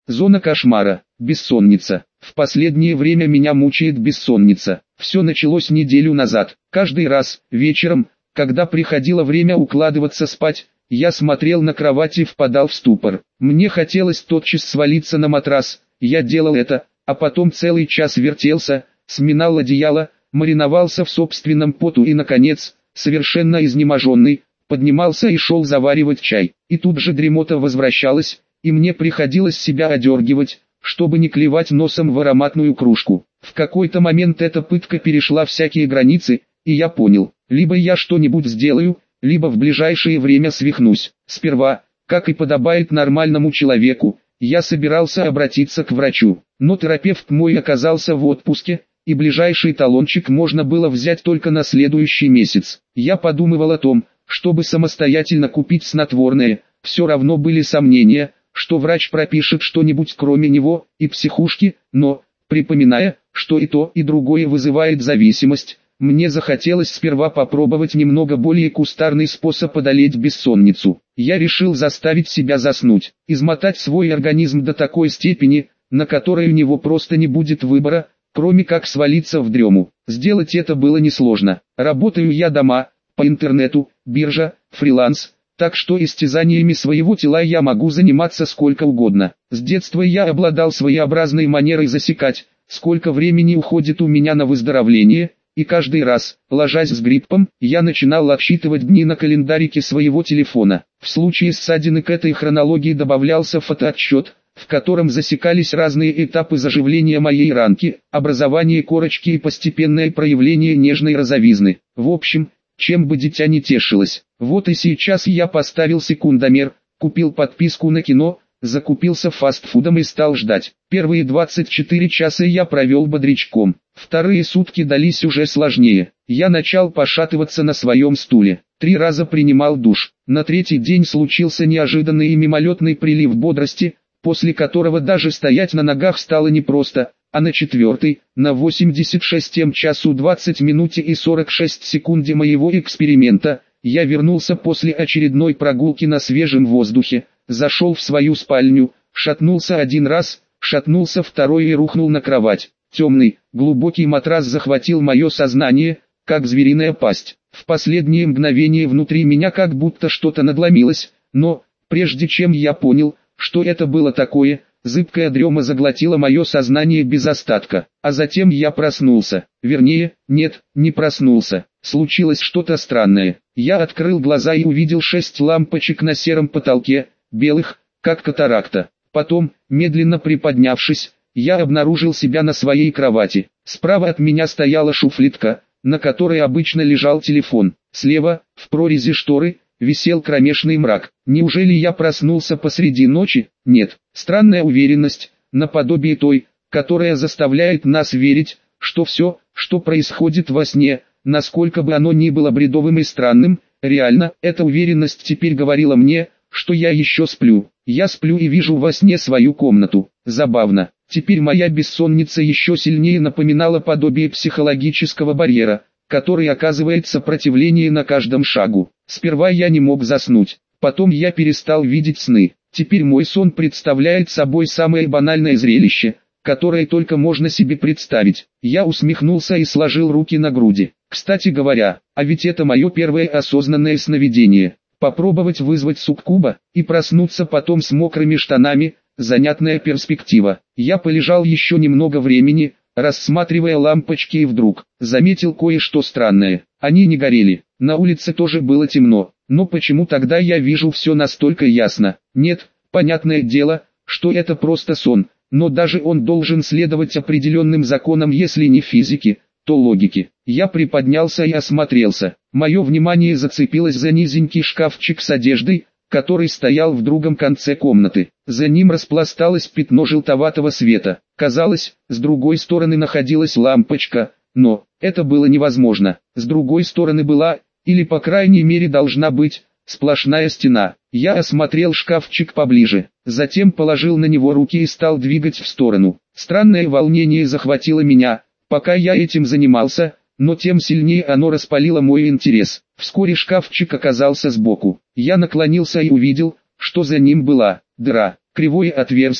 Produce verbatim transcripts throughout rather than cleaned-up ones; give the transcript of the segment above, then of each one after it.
Зона кошмара, бессонница. В последнее время меня мучает бессонница. Все началось неделю назад. Каждый раз, вечером, когда приходило время укладываться спать, я смотрел на кровать и впадал в ступор. Мне хотелось тотчас свалиться на матрас, я делал это, а потом целый час вертелся, сминал одеяло, мариновался в собственном поту и, наконец, совершенно изнеможенный, поднимался и шел заваривать чай. И тут же дремота возвращалась, и мне приходилось себя одергивать, чтобы не клевать носом в ароматную кружку. В какой-то момент эта пытка перешла всякие границы, и я понял, либо я что-нибудь сделаю, либо в ближайшее время свихнусь. Сперва, как и подобает нормальному человеку, я собирался обратиться к врачу, но терапевт мой оказался в отпуске, и ближайший талончик можно было взять только на следующий месяц. Я подумывал о том, чтобы самостоятельно купить снотворное, все равно были сомнения, что врач пропишет что-нибудь кроме него и психушки, но, припоминая, что и то, и другое вызывает зависимость, мне захотелось сперва попробовать немного более кустарный способ одолеть бессонницу. Я решил заставить себя заснуть, измотать свой организм до такой степени, на которой у него просто не будет выбора, кроме как свалиться в дрему. Сделать это было несложно. Работаю я дома, по интернету, биржа, фриланс, так что истязаниями своего тела я могу заниматься сколько угодно. С детства я обладал своеобразной манерой засекать, сколько времени уходит у меня на выздоровление, и каждый раз, ложась с гриппом, я начинал отсчитывать дни на календарике своего телефона. В случае ссадины к этой хронологии добавлялся фотоотчет, в котором засекались разные этапы заживления моей ранки, образование корочки и постепенное проявление нежной розовизны. В общем, чем бы дитя не тешилось. Вот и сейчас я поставил секундомер, купил подписку на кино, закупился фастфудом и стал ждать. Первые двадцать четыре часа я провел бодрячком. Вторые сутки дались уже сложнее. Я начал пошатываться на своем стуле. Три раза принимал душ. На третий день случился неожиданный и мимолетный прилив бодрости, после которого даже стоять на ногах стало непросто, а на четвертый, на восемьдесят шестом часу двадцать минуте и сорок шесть секунде моего эксперимента, я вернулся после очередной прогулки на свежем воздухе, зашел в свою спальню, шатнулся один раз, шатнулся второй и рухнул на кровать. Темный, глубокий матрас захватил мое сознание, как звериная пасть. В последние мгновения внутри меня как будто что-то надломилось, но, прежде чем я понял, что это было такое, зыбкая дрема заглотила мое сознание без остатка. А затем я проснулся. Вернее, нет, не проснулся. Случилось что-то странное. Я открыл глаза и увидел шесть лампочек на сером потолке, белых, как катаракта. Потом, медленно приподнявшись, я обнаружил себя на своей кровати. Справа от меня стояла шуфлядка, на которой обычно лежал телефон. Слева, в прорези шторы, висел кромешный мрак. Неужели я проснулся посреди ночи? Нет. Странная уверенность, наподобие той, которая заставляет нас верить, что все, что происходит во сне, насколько бы оно ни было бредовым и странным, реально. Эта уверенность теперь говорила мне, что я еще сплю. Я сплю и вижу во сне свою комнату. Забавно. Теперь моя бессонница еще сильнее напоминала подобие психологического барьера, который оказывает сопротивление на каждом шагу. Сперва я не мог заснуть, потом я перестал видеть сны. Теперь мой сон представляет собой самое банальное зрелище, которое только можно себе представить. Я усмехнулся и сложил руки на груди. Кстати говоря, а ведь это мое первое осознанное сновидение. Попробовать вызвать суккуба и проснуться потом с мокрыми штанами – занятная перспектива. Я полежал еще немного времени, рассматривая лампочки, и вдруг заметил кое-что странное. Они не горели. На улице тоже было темно. Но почему тогда я вижу все настолько ясно? Нет, понятное дело, что это просто сон, но даже он должен следовать определенным законам, если не физики, то логики. Я приподнялся и осмотрелся. Мое внимание зацепилось за низенький шкафчик с одеждой, который стоял в другом конце комнаты. За ним распласталось пятно желтоватого света. Казалось, с другой стороны находилась лампочка, но это было невозможно. С другой стороны была, или по крайней мере должна быть, сплошная стена. Я осмотрел шкафчик поближе, затем положил на него руки и стал двигать в сторону. Странное волнение захватило меня, пока я этим занимался, но тем сильнее оно распалило мой интерес. Вскоре шкафчик оказался сбоку. Я наклонился и увидел, что за ним была дыра, кривое отверстие,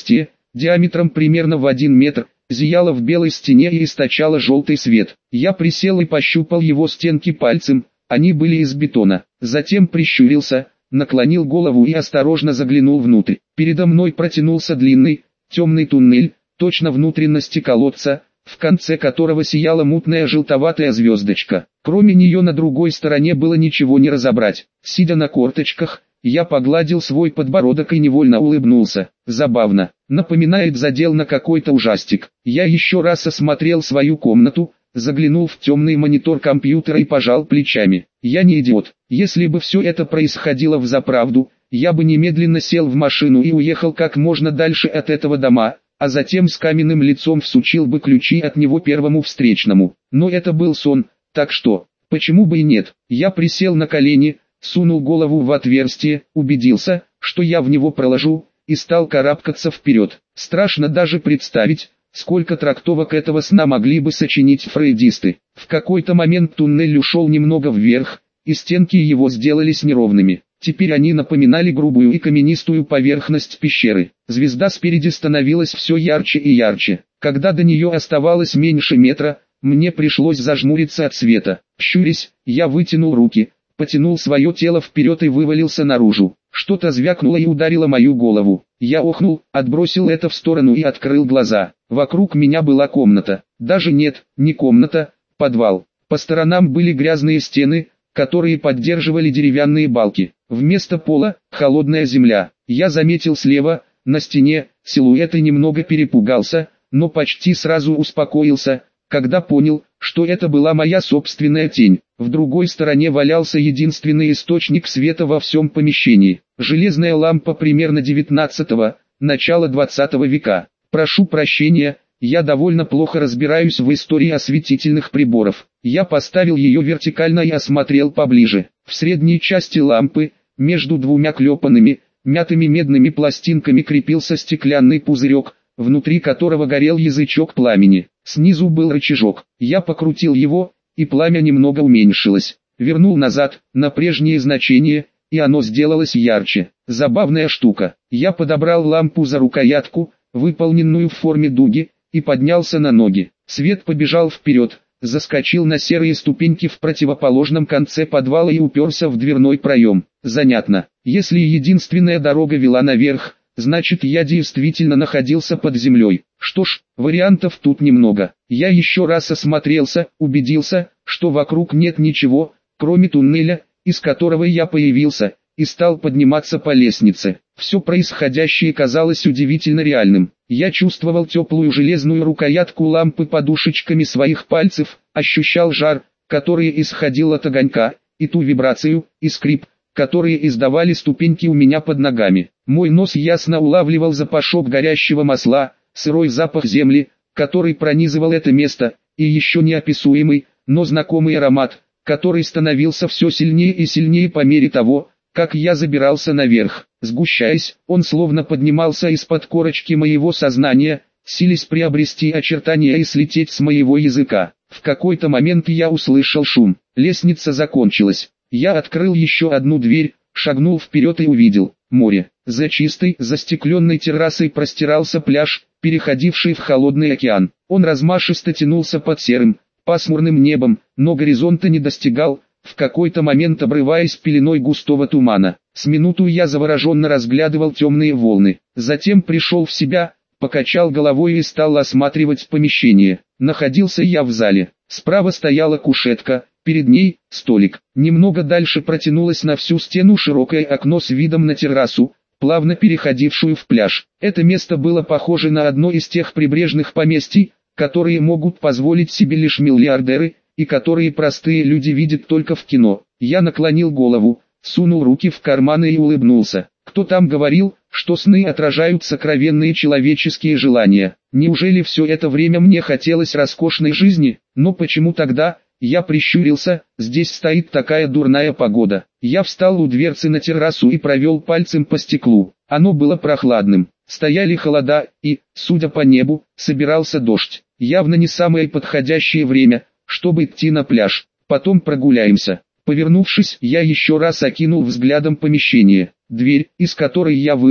диаметром примерно в один метр, зияла в белой стене и источала желтый свет. Я присел и пощупал его стенки пальцем, они были из бетона. Затем прищурился, наклонил голову и осторожно заглянул внутрь. Передо мной протянулся длинный, темный туннель, точно внутренности колодца, в конце которого сияла мутная желтоватая звездочка. Кроме нее на другой стороне было ничего не разобрать. Сидя на корточках, я погладил свой подбородок и невольно улыбнулся. Забавно, напоминает задел на какой-то ужастик. Я еще раз осмотрел свою комнату, заглянул в темный монитор компьютера и пожал плечами. Я не идиот. Если бы все это происходило взаправду, я бы немедленно сел в машину и уехал как можно дальше от этого дома, а затем с каменным лицом всучил бы ключи от него первому встречному. Но это был сон, так что, почему бы и нет? Я присел на колени, сунул голову в отверстие, убедился, что я в него проложу, и стал карабкаться вперед. Страшно даже представить, сколько трактовок этого сна могли бы сочинить фрейдисты. В какой-то момент туннель ушел немного вверх, и стенки его сделались неровными. Теперь они напоминали грубую и каменистую поверхность пещеры. Звезда спереди становилась все ярче и ярче. Когда до нее оставалось меньше метра, мне пришлось зажмуриться от света. Щурясь, я вытянул руки, потянул свое тело вперед и вывалился наружу. Что-то звякнуло и ударило мою голову. Я охнул, отбросил это в сторону и открыл глаза. Вокруг меня была комната. Даже нет, не комната, подвал. По сторонам были грязные стены, которые поддерживали деревянные балки. Вместо пола – холодная земля. Я заметил слева, на стене, силуэт и немного перепугался, но почти сразу успокоился, когда понял, что это была моя собственная тень. В другой стороне валялся единственный источник света во всем помещении. Железная лампа примерно девятнадцатого, начала двадцатого века. Прошу прощения, я довольно плохо разбираюсь в истории осветительных приборов. Я поставил ее вертикально и осмотрел поближе. В средней части лампы, между двумя клепанными, мятыми медными пластинками крепился стеклянный пузырек, внутри которого горел язычок пламени. Снизу был рычажок. Я покрутил его, и пламя немного уменьшилось. Вернул назад, на прежнее значение, и оно сделалось ярче. Забавная штука. Я подобрал лампу за рукоятку, выполненную в форме дуги, и поднялся на ноги. Свет побежал вперед, заскочил на серые ступеньки в противоположном конце подвала и уперся в дверной проем. Занятно. Если единственная дорога вела наверх, значит я действительно находился под землей. Что ж, вариантов тут немного. Я еще раз осмотрелся, убедился, что вокруг нет ничего, кроме туннеля, из которого я появился, и стал подниматься по лестнице. Все происходящее казалось удивительно реальным. Я чувствовал теплую железную рукоятку лампы подушечками своих пальцев, ощущал жар, который исходил от огонька, и ту вибрацию, и скрип, которые издавали ступеньки у меня под ногами. Мой нос ясно улавливал запашок горящего масла, сырой запах земли, который пронизывал это место, и еще неописуемый, но знакомый аромат, который становился все сильнее и сильнее по мере того, как я забирался наверх. Сгущаясь, он словно поднимался из-под корочки моего сознания, силясь приобрести очертания и слететь с моего языка. В какой-то момент я услышал шум. Лестница закончилась. Я открыл еще одну дверь, шагнул вперед и увидел море. За чистой, застекленной террасой простирался пляж, переходивший в холодный океан. Он размашисто тянулся под серым, пасмурным небом, но горизонта не достигал, в какой-то момент обрываясь пеленой густого тумана. С минуту я завороженно разглядывал темные волны. Затем пришел в себя, покачал головой и стал осматривать помещение. Находился я в зале. Справа стояла кушетка, перед ней столик. Немного дальше протянулось на всю стену широкое окно с видом на террасу, плавно переходившую в пляж. Это место было похоже на одно из тех прибрежных поместий, которые могут позволить себе лишь миллиардеры, и которые простые люди видят только в кино. Я наклонил голову, сунул руки в карманы и улыбнулся. Кто там говорил, что сны отражают сокровенные человеческие желания? Неужели все это время мне хотелось роскошной жизни? Но почему тогда? Я прищурился, здесь стоит такая дурная погода. Я встал у дверцы на террасу и провел пальцем по стеклу. Оно было прохладным. Стояли холода и, судя по небу, собирался дождь. Явно не самое подходящее время, чтобы идти на пляж. Потом прогуляемся. Повернувшись, я еще раз окинул взглядом помещение. Дверь, из которой я вышел,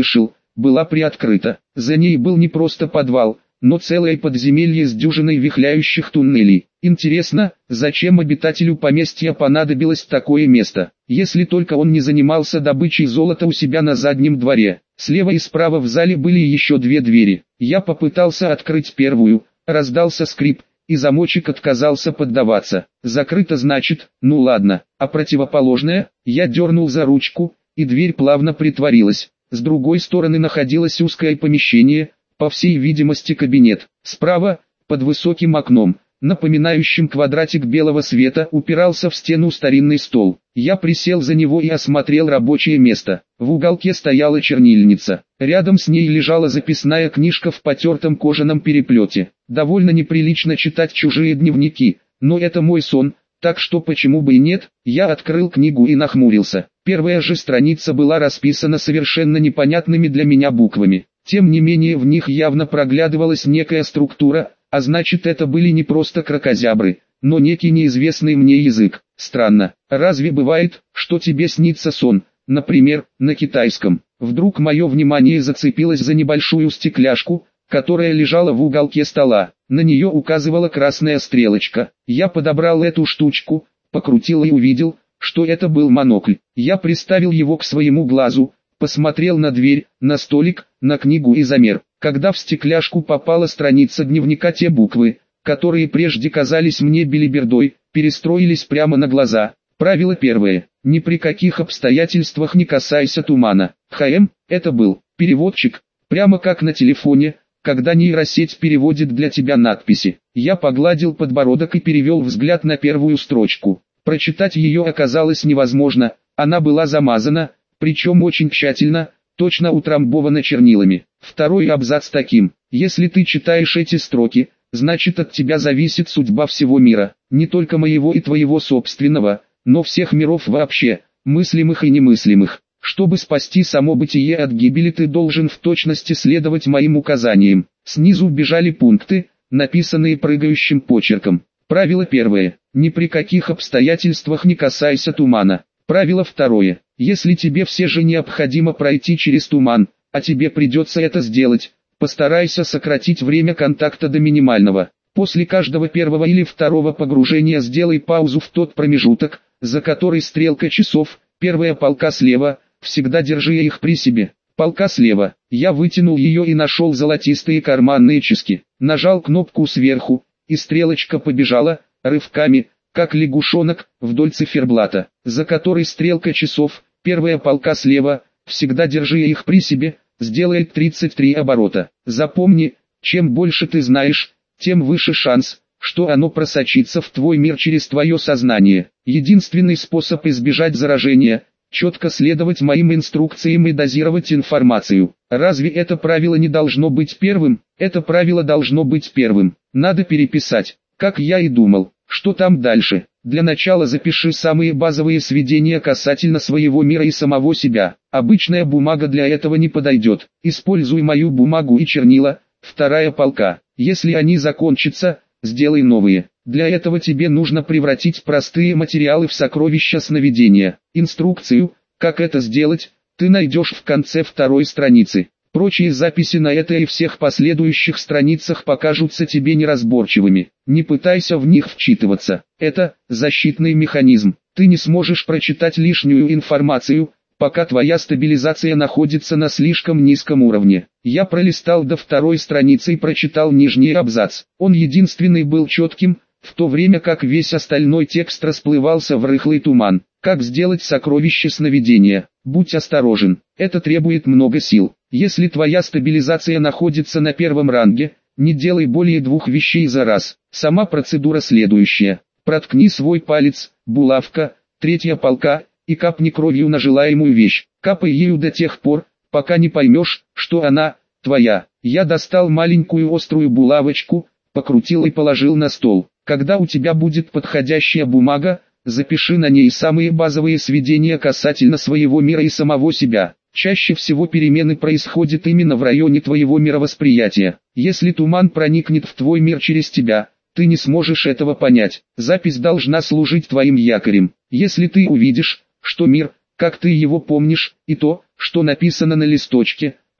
была приоткрыта. За ней был не просто подвал, но целое подземелье с дюжиной вихляющих туннелей. Интересно, зачем обитателю поместья понадобилось такое место, если только он не занимался добычей золота у себя на заднем дворе. Слева и справа в зале были еще две двери. Я попытался открыть первую, раздался скрип, и замочек отказался поддаваться. Закрыто значит, ну ладно, а противоположная, я дернул за ручку, и дверь плавно притворилась. С другой стороны находилось узкое помещение, по всей видимости кабинет. Справа, под высоким окном, напоминающим квадратик белого света, упирался в стену старинный стол. Я присел за него и осмотрел рабочее место. В уголке стояла чернильница. Рядом с ней лежала записная книжка в потертом кожаном переплете. Довольно неприлично читать чужие дневники, но это мой сон, так что почему бы и нет. Я открыл книгу и нахмурился. Первая же страница была расписана совершенно непонятными для меня буквами. Тем не менее в них явно проглядывалась некая структура, а значит это были не просто кракозябры, но некий неизвестный мне язык. Странно, разве бывает, что тебе снится сон, например, на китайском? Вдруг мое внимание зацепилось за небольшую стекляшку, которая лежала в уголке стола. На нее указывала красная стрелочка. Я подобрал эту штучку, покрутил и увидел, что это был монокль. Я приставил его к своему глазу, посмотрел на дверь, на столик, на книгу и замер. Когда в стекляшку попала страница дневника, те буквы, которые прежде казались мне белибердой, перестроились прямо на глаза. Правило первое. Ни при каких обстоятельствах не касайся тумана. ХМ, это был переводчик, прямо как на телефоне, когда нейросеть переводит для тебя надписи. Я погладил подбородок и перевел взгляд на первую строчку. Прочитать ее оказалось невозможно, она была замазана, причем очень тщательно, точно утрамбована чернилами. Второй абзац таким: если ты читаешь эти строки, значит от тебя зависит судьба всего мира, не только моего и твоего собственного, но всех миров вообще, мыслимых и немыслимых. Чтобы спасти само бытие от гибели, ты должен в точности следовать моим указаниям. Снизу бежали пункты, написанные прыгающим почерком. Правило первое. Ни при каких обстоятельствах не касайся тумана. Правило второе. Если тебе все же необходимо пройти через туман, а тебе придется это сделать, постарайся сократить время контакта до минимального. После каждого первого или второго погружения сделай паузу в тот промежуток, за который стрелка часов, первая полка слева, всегда держи их при себе. Полка слева. Я вытянул ее и нашел золотистые карманные часы. Нажал кнопку сверху, и стрелочка побежала, рывками, как лягушонок, вдоль циферблата, за который стрелка часов, первая полка слева, всегда держи их при себе, сделает тридцать три оборота. Запомни, чем больше ты знаешь, тем выше шанс, что оно просочится в твой мир через твое сознание. Единственный способ избежать заражения – четко следовать моим инструкциям и дозировать информацию. Разве это правило не должно быть первым? Это правило должно быть первым. Надо переписать, как я и думал. Что там дальше? Для начала запиши самые базовые сведения касательно своего мира и самого себя. Обычная бумага для этого не подойдет. Используй мою бумагу и чернила, вторая полка. Если они закончатся, сделай новые. Для этого тебе нужно превратить простые материалы в сокровища сновидения. Инструкцию, как это сделать, ты найдешь в конце второй страницы. Прочие записи на этой и всех последующих страницах покажутся тебе неразборчивыми. Не пытайся в них вчитываться. Это защитный механизм. Ты не сможешь прочитать лишнюю информацию, пока твоя стабилизация находится на слишком низком уровне. Я пролистал до второй страницы и прочитал нижний абзац. Он единственный был четким, в то время как весь остальной текст расплывался в рыхлый туман. Как сделать сокровище сновидения? Будь осторожен, это требует много сил. Если твоя стабилизация находится на первом ранге, не делай более двух вещей за раз. Сама процедура следующая. Проткни свой палец, булавка, третья полка, и капни кровью на желаемую вещь. Капай ею до тех пор, пока не поймешь, что она твоя. Я достал маленькую острую булавочку, покрутил и положил на стол. Когда у тебя будет подходящая бумага, запиши на ней самые базовые сведения касательно своего мира и самого себя. Чаще всего перемены происходят именно в районе твоего мировосприятия. Если туман проникнет в твой мир через тебя, ты не сможешь этого понять. Запись должна служить твоим якорем. Если ты увидишь, что мир, как ты его помнишь, и то, что написано на листочке,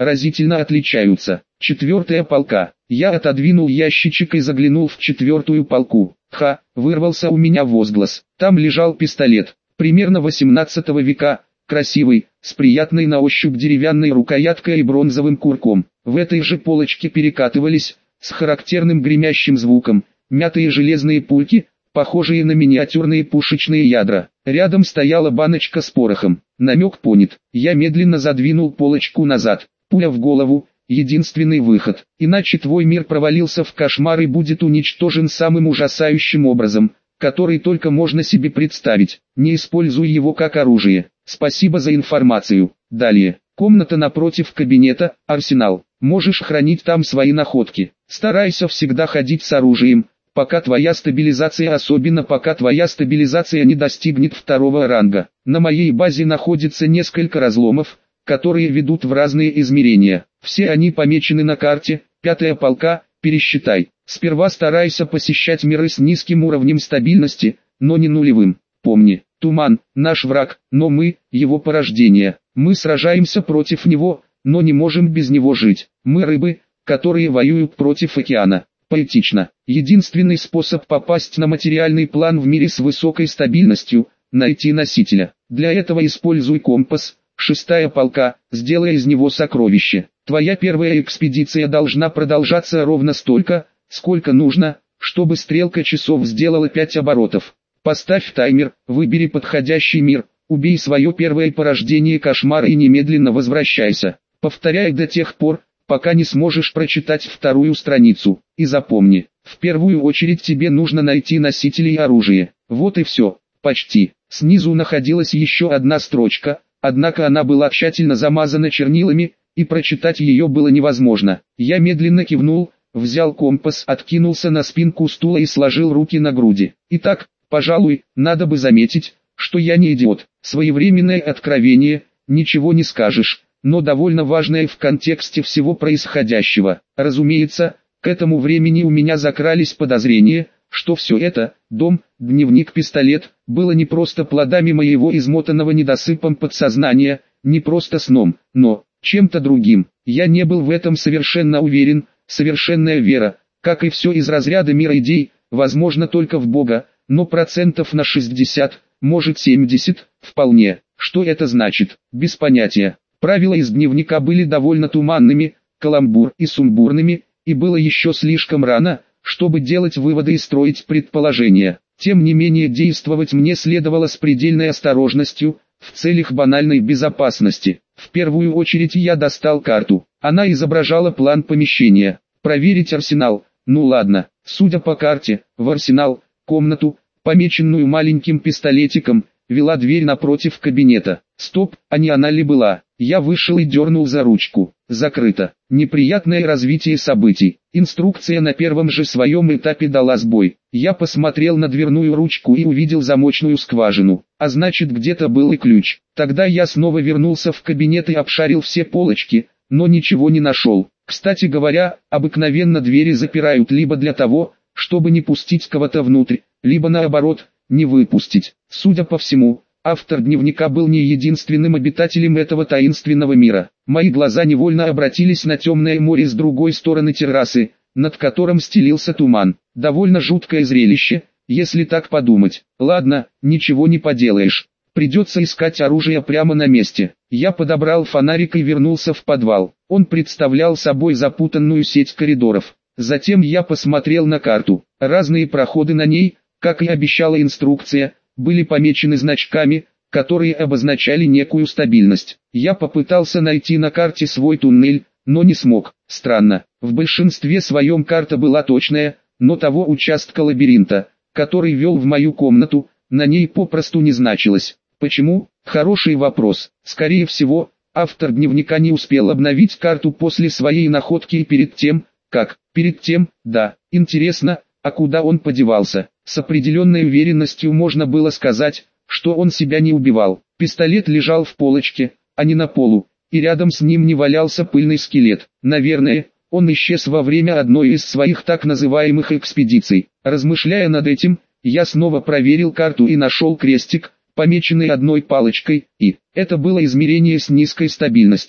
разительно отличаются. Четвертая полка. Я отодвинул ящичек и заглянул в четвертую полку. Ха, вырвался у меня возглас. Там лежал пистолет, примерно восемнадцатого века, красивый, с приятной на ощупь деревянной рукояткой и бронзовым курком. В этой же полочке перекатывались, с характерным гремящим звуком, мятые железные пульки, похожие на миниатюрные пушечные ядра. Рядом стояла баночка с порохом. Намек понят. Я медленно задвинул полочку назад. Пуля в голову — единственный выход. Иначе твой мир провалился в кошмар и будет уничтожен самым ужасающим образом, который только можно себе представить. Не используй его как оружие. Спасибо за информацию. Далее. Комната напротив кабинета, арсенал. Можешь хранить там свои находки. Старайся всегда ходить с оружием, пока твоя стабилизация, особенно пока твоя стабилизация не достигнет второго ранга. На моей базе находится несколько разломов, которые ведут в разные измерения. Все они помечены на карте. Пятая полка, пересчитай. Сперва старайся посещать миры с низким уровнем стабильности, но не нулевым. Помни, туман – наш враг, но мы – его порождение. Мы сражаемся против него, но не можем без него жить. Мы рыбы, которые воюют против океана. Поэтично. Единственный способ попасть на материальный план в мире с высокой стабильностью – найти носителя. Для этого используй компас. Шестая полка, сделай из него сокровище. Твоя первая экспедиция должна продолжаться ровно столько, сколько нужно, чтобы стрелка часов сделала пять оборотов. Поставь таймер, выбери подходящий мир, убей свое первое порождение кошмара и немедленно возвращайся. Повторяй до тех пор, пока не сможешь прочитать вторую страницу. И запомни, в первую очередь тебе нужно найти носителей оружия. Вот и все, почти. Снизу находилась еще одна строчка, однако она была тщательно замазана чернилами, и прочитать ее было невозможно. Я медленно кивнул, взял компас, откинулся на спинку стула и сложил руки на груди. Итак, пожалуй, надо бы заметить, что я не идиот. Своевременное откровение, ничего не скажешь, но довольно важное в контексте всего происходящего. Разумеется, к этому времени у меня закрались подозрения, что все это, дом, дневник, пистолет, было не просто плодами моего измотанного недосыпом подсознания, не просто сном, но чем-то другим. Я не был в этом совершенно уверен. Совершенная вера, как и все из разряда мира идей, возможно только в Бога, но процентов на шестьдесят, может семьдесят, вполне. Что это значит? Без понятия. Правила из дневника были довольно туманными, каламбур и сумбурными, и было еще слишком рано, чтобы делать выводы и строить предположения. Тем не менее действовать мне следовало с предельной осторожностью, в целях банальной безопасности. В первую очередь я достал карту. Она изображала план помещения. Проверить арсенал. Ну ладно, судя по карте, в арсенал, комнату, помеченную маленьким пистолетиком, вела дверь напротив кабинета. Стоп, а не она ли была? Я вышел и дернул за ручку. Закрыто. Неприятное развитие событий. Инструкция на первом же своем этапе дала сбой. Я посмотрел на дверную ручку и увидел замочную скважину. А значит, где-то был и ключ. Тогда я снова вернулся в кабинет и обшарил все полочки, но ничего не нашел. Кстати говоря, обыкновенно двери запирают либо для того, чтобы не пустить кого-то внутрь, либо наоборот, не выпустить. Судя по всему, автор дневника был не единственным обитателем этого таинственного мира. Мои глаза невольно обратились на темное море с другой стороны террасы, над которым стелился туман. Довольно жуткое зрелище, если так подумать. Ладно, ничего не поделаешь. Придется искать оружие прямо на месте. Я подобрал фонарик и вернулся в подвал. Он представлял собой запутанную сеть коридоров. Затем я посмотрел на карту. Разные проходы на ней, как и обещала инструкция, были помечены значками, которые обозначали некую стабильность. Я попытался найти на карте свой туннель, но не смог. Странно, в большинстве своем карта была точная, но того участка лабиринта, который вел в мою комнату, на ней попросту не значилось. Почему? Хороший вопрос. Скорее всего, автор дневника не успел обновить карту после своей находки и перед тем, как... Перед тем, да, интересно, а куда он подевался? С определенной уверенностью можно было сказать, что он себя не убивал. Пистолет лежал в полочке, а не на полу, и рядом с ним не валялся пыльный скелет. Наверное, он исчез во время одной из своих так называемых экспедиций. Размышляя над этим, я снова проверил карту и нашел крестик, помеченный одной палочкой, и это было измерение с низкой стабильностью.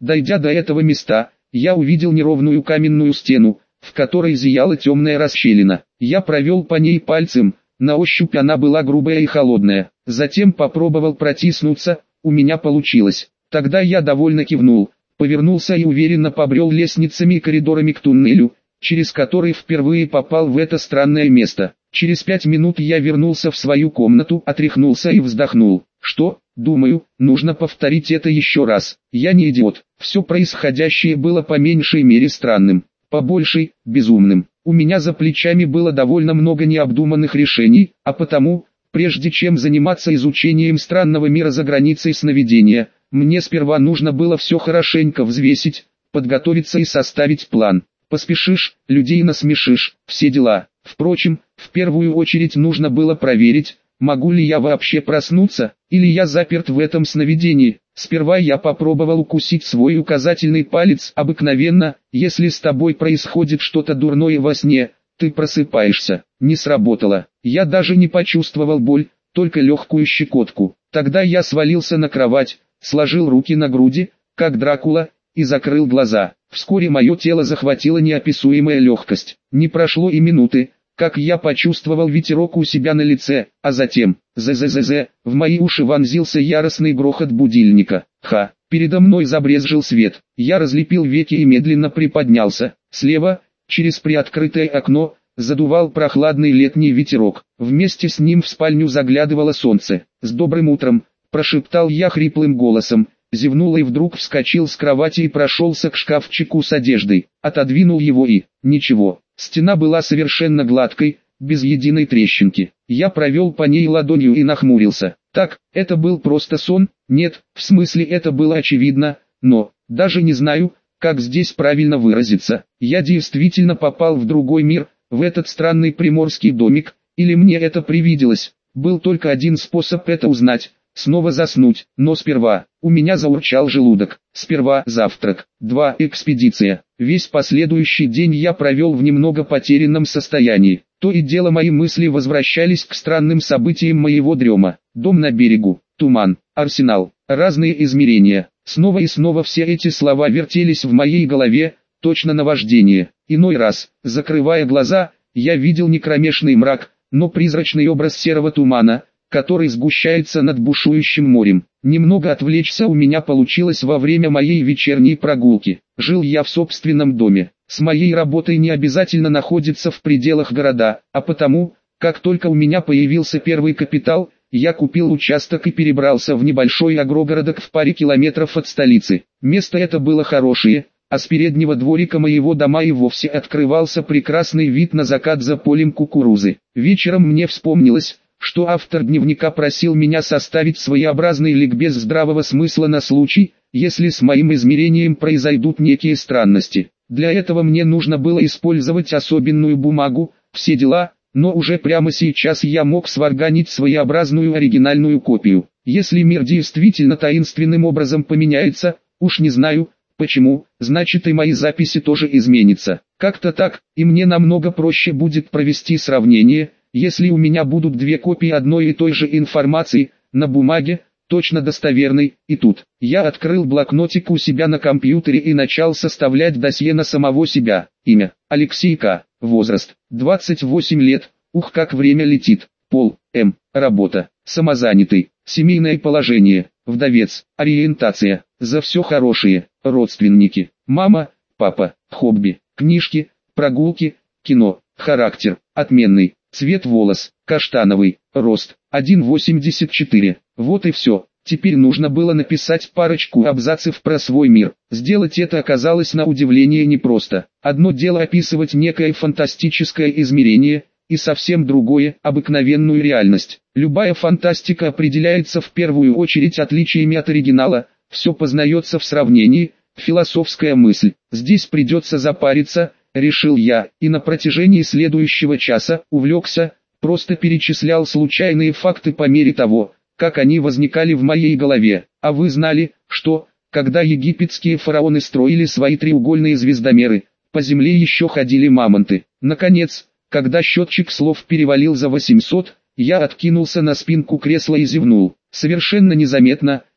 Дойдя до этого места, я увидел неровную каменную стену, в которой зияла темная расщелина. Я провел по ней пальцем, на ощупь она была грубая и холодная. Затем попробовал протиснуться, у меня получилось. Тогда я довольно кивнул, повернулся и уверенно побрел лестницами и коридорами к туннелю, через который впервые попал в это странное место. Через пять минут я вернулся в свою комнату, отряхнулся и вздохнул. Что, думаю, нужно повторить это еще раз. Я не идиот. Все происходящее было по меньшей мере странным, по большей – безумным. У меня за плечами было довольно много необдуманных решений, а потому, прежде чем заниматься изучением странного мира за границей сновидения, мне сперва нужно было все хорошенько взвесить, подготовиться и составить план. Поспешишь, людей насмешишь, все дела. Впрочем, в первую очередь нужно было проверить, могу ли я вообще проснуться, или я заперт в этом сновидении. Сперва я попробовал укусить свой указательный палец. Обыкновенно, если с тобой происходит что-то дурное во сне, ты просыпаешься. Не сработало. Я даже не почувствовал боль, только легкую щекотку. Тогда я свалился на кровать, сложил руки на груди, как Дракула, и закрыл глаза. Вскоре мое тело захватила неописуемая легкость. Не прошло и минуты, как я почувствовал ветерок у себя на лице, а затем, з-з-з-з, в мои уши вонзился яростный грохот будильника. Ха, передо мной забрезжил свет. Я разлепил веки и медленно приподнялся. Слева, через приоткрытое окно, задувал прохладный летний ветерок. Вместе с ним в спальню заглядывало солнце. «С добрым утром», прошептал я хриплым голосом. Зевнул и вдруг вскочил с кровати и прошелся к шкафчику с одеждой, отодвинул его и... ничего, стена была совершенно гладкой, без единой трещинки. Я провел по ней ладонью и нахмурился. Так, это был просто сон? Нет, в смысле это было очевидно, но, даже не знаю, как здесь правильно выразиться. Я действительно попал в другой мир, в этот странный приморский домик, или мне это привиделось. Был только один способ это узнать. Снова заснуть, но сперва, у меня заурчал желудок, сперва завтрак, два экспедиция. Весь последующий день я провел в немного потерянном состоянии. То и дело мои мысли возвращались к странным событиям моего дрема. Дом на берегу, туман, арсенал, разные измерения. Снова и снова все эти слова вертелись в моей голове, точно наваждение. Иной раз, закрывая глаза, я видел не кромешный мрак, но призрачный образ серого тумана, который сгущается над бушующим морем. Немного отвлечься у меня получилось во время моей вечерней прогулки. Жил я в собственном доме. С моей работой не обязательно находиться в пределах города, а потому, как только у меня появился первый капитал, я купил участок и перебрался в небольшой агрогородок в паре километров от столицы. Место это было хорошее, а с переднего дворика моего дома и вовсе открывался прекрасный вид на закат за полем кукурузы. Вечером мне вспомнилось, что автор дневника просил меня составить своеобразный ликбез здравого смысла на случай, если с моим измерением произойдут некие странности. Для этого мне нужно было использовать особенную бумагу, все дела, но уже прямо сейчас я мог сварганить своеобразную оригинальную копию. Если мир действительно таинственным образом поменяется, уж не знаю, почему, значит и мои записи тоже изменятся. Как-то так, и мне намного проще будет провести сравнение, если у меня будут две копии одной и той же информации, на бумаге, точно достоверной. И тут, я открыл блокнотик у себя на компьютере и начал составлять досье на самого себя. Имя, Алексей К. Возраст, двадцать восемь лет, ух как время летит. Пол, М. Работа, самозанятый, семейное положение, вдовец, ориентация, за все хорошее, родственники, мама, папа, хобби, книжки, прогулки, кино, характер, отменный. Цвет волос, каштановый, рост, один восемьдесят четыре. Вот и все. Теперь нужно было написать парочку абзацев про свой мир. Сделать это оказалось на удивление непросто. Одно дело описывать некое фантастическое измерение, и совсем другое – обыкновенную реальность. Любая фантастика определяется в первую очередь отличиями от оригинала, все познается в сравнении, философская мысль. Здесь придется запариться, решил я, и на протяжении следующего часа увлекся, просто перечислял случайные факты по мере того, как они возникали в моей голове. А вы знали, что, когда египетские фараоны строили свои треугольные звездомеры, по земле еще ходили мамонты. Наконец, когда счетчик слов перевалил за восемьсот, я откинулся на спинку кресла и зевнул. Совершенно незаметно,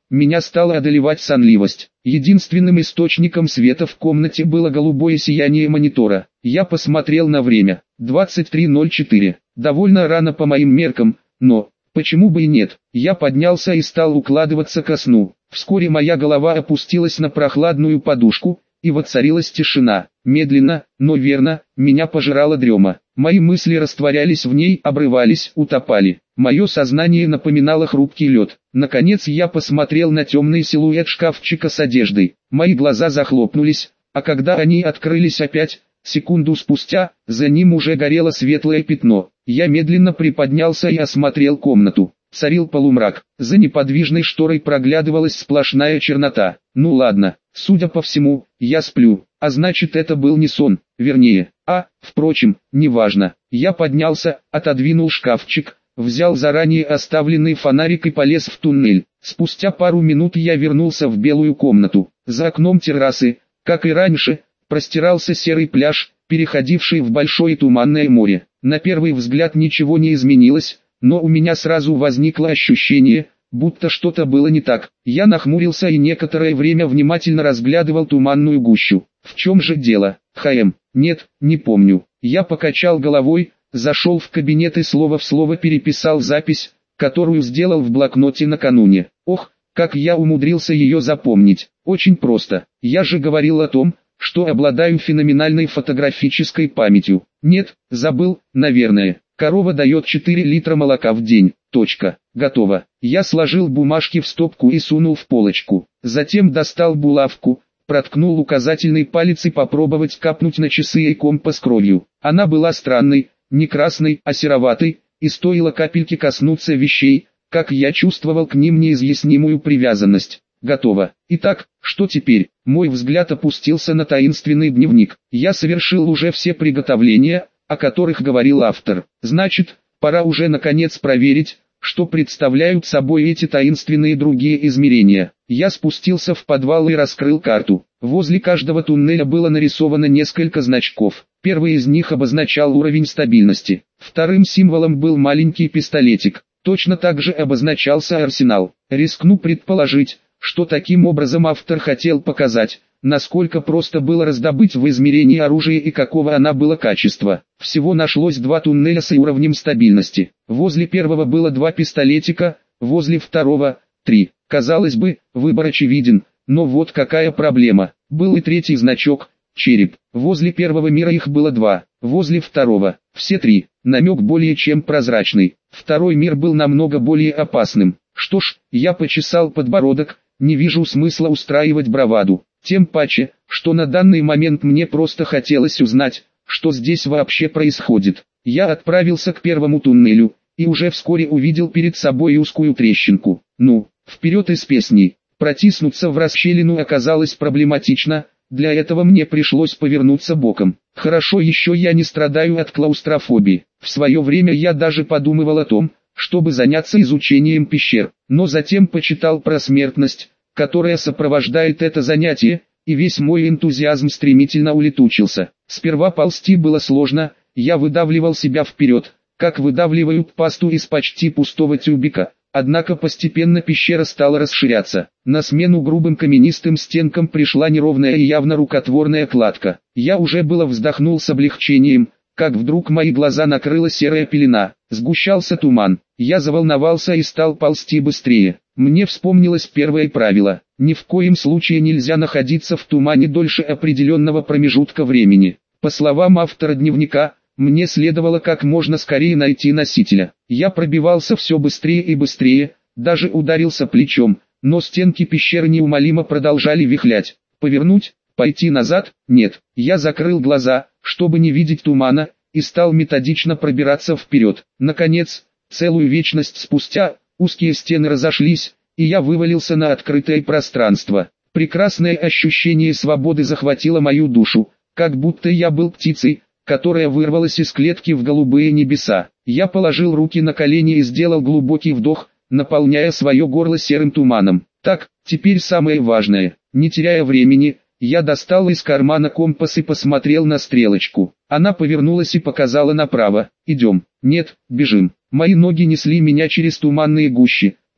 меня стала одолевать сонливость. Единственным источником света в комнате было голубое сияние монитора. Я посмотрел на время. двадцать три ноль четыре. Довольно рано по моим меркам, но, почему бы и нет. Я поднялся и стал укладываться ко сну. Вскоре моя голова опустилась на прохладную подушку, и воцарилась тишина. Медленно, но верно, меня пожирала дрема. Мои мысли растворялись в ней, обрывались, утопали. Мое сознание напоминало хрупкий лед. Наконец я посмотрел на темный силуэт шкафчика с одеждой. Мои глаза захлопнулись, а когда они открылись опять, секунду спустя, за ним уже горело светлое пятно. Я медленно приподнялся и осмотрел комнату. Царил полумрак, за неподвижной шторой проглядывалась сплошная чернота. Ну ладно, судя по всему, я сплю, а значит это был не сон, вернее, а, впрочем, неважно. Я поднялся, отодвинул шкафчик, взял заранее оставленный фонарик и полез в туннель. Спустя пару минут я вернулся в белую комнату. За окном террасы, как и раньше, простирался серый пляж, переходивший в большое туманное море. На первый взгляд ничего не изменилось, но у меня сразу возникло ощущение, будто что-то было не так. Я нахмурился и некоторое время внимательно разглядывал туманную гущу. В чем же дело? ХМ. Нет, не помню. Я покачал головой, зашел в кабинет и слово в слово переписал запись, которую сделал в блокноте накануне. Ох, как я умудрился ее запомнить. Очень просто. Я же говорил о том, что обладаю феноменальной фотографической памятью. Нет, забыл, наверное. Корова дает четыре литра молока в день. Точка. Готово. Я сложил бумажки в стопку и сунул в полочку. Затем достал булавку, проткнул указательный палец и попробовать капнуть на часы и компас кровью. Она была странной, не красной, а сероватой, и стоило капельки коснуться вещей, как я чувствовал к ним неизъяснимую привязанность. Готово. Итак, что теперь? Мой взгляд опустился на таинственный дневник. Я совершил уже все приготовления, о которых говорил автор. Значит, пора уже наконец проверить, что представляют собой эти таинственные другие измерения. Я спустился в подвал и раскрыл карту. Возле каждого туннеля было нарисовано несколько значков. Первый из них обозначал уровень стабильности. Вторым символом был маленький пистолетик. Точно так же обозначался арсенал. Рискну предположить, что таким образом автор хотел показать, насколько просто было раздобыть в измерении оружие и какого оно было качества. Всего нашлось два туннеля с уровнем стабильности. Возле первого было два пистолетика, возле второго – три. Казалось бы, выбор очевиден, но вот какая проблема. Был и третий значок – череп. Возле первого мира их было два, возле второго – все три. Намек более чем прозрачный. Второй мир был намного более опасным. Что ж, я почесал подбородок, не вижу смысла устраивать браваду. Тем паче, что на данный момент мне просто хотелось узнать, что здесь вообще происходит. Я отправился к первому туннелю, и уже вскоре увидел перед собой узкую трещинку. Ну, вперед из песней. Протиснуться в расщелину оказалось проблематично, для этого мне пришлось повернуться боком. Хорошо еще я не страдаю от клаустрофобии. В свое время я даже подумывал о том, чтобы заняться изучением пещер, но затем почитал про смертность, которая сопровождает это занятие, и весь мой энтузиазм стремительно улетучился. Сперва ползти было сложно, я выдавливал себя вперед, как выдавливают пасту из почти пустого тюбика, однако постепенно пещера стала расширяться. На смену грубым каменистым стенкам пришла неровная и явно рукотворная кладка. Я уже было вздохнул с облегчением, как вдруг мои глаза накрыла серая пелена, сгущался туман. Я заволновался и стал ползти быстрее. Мне вспомнилось первое правило: ни в коем случае нельзя находиться в тумане дольше определенного промежутка времени. По словам автора дневника, мне следовало как можно скорее найти носителя. Я пробивался все быстрее и быстрее, даже ударился плечом, но стенки пещеры неумолимо продолжали вихлять. Повернуть? Пойти назад? Нет. Я закрыл глаза, чтобы не видеть тумана, и стал методично пробираться вперед. Наконец, целую вечность спустя, узкие стены разошлись, и я вывалился на открытое пространство. Прекрасное ощущение свободы захватило мою душу, как будто я был птицей, которая вырвалась из клетки в голубые небеса. Я положил руки на колени и сделал глубокий вдох, наполняя свое горло серым туманом. Так, теперь самое важное. Не теряя времени, я достал из кармана компас и посмотрел на стрелочку. Она повернулась и показала направо. Идем. Нет, бежим. Мои ноги несли меня через туманные гущи,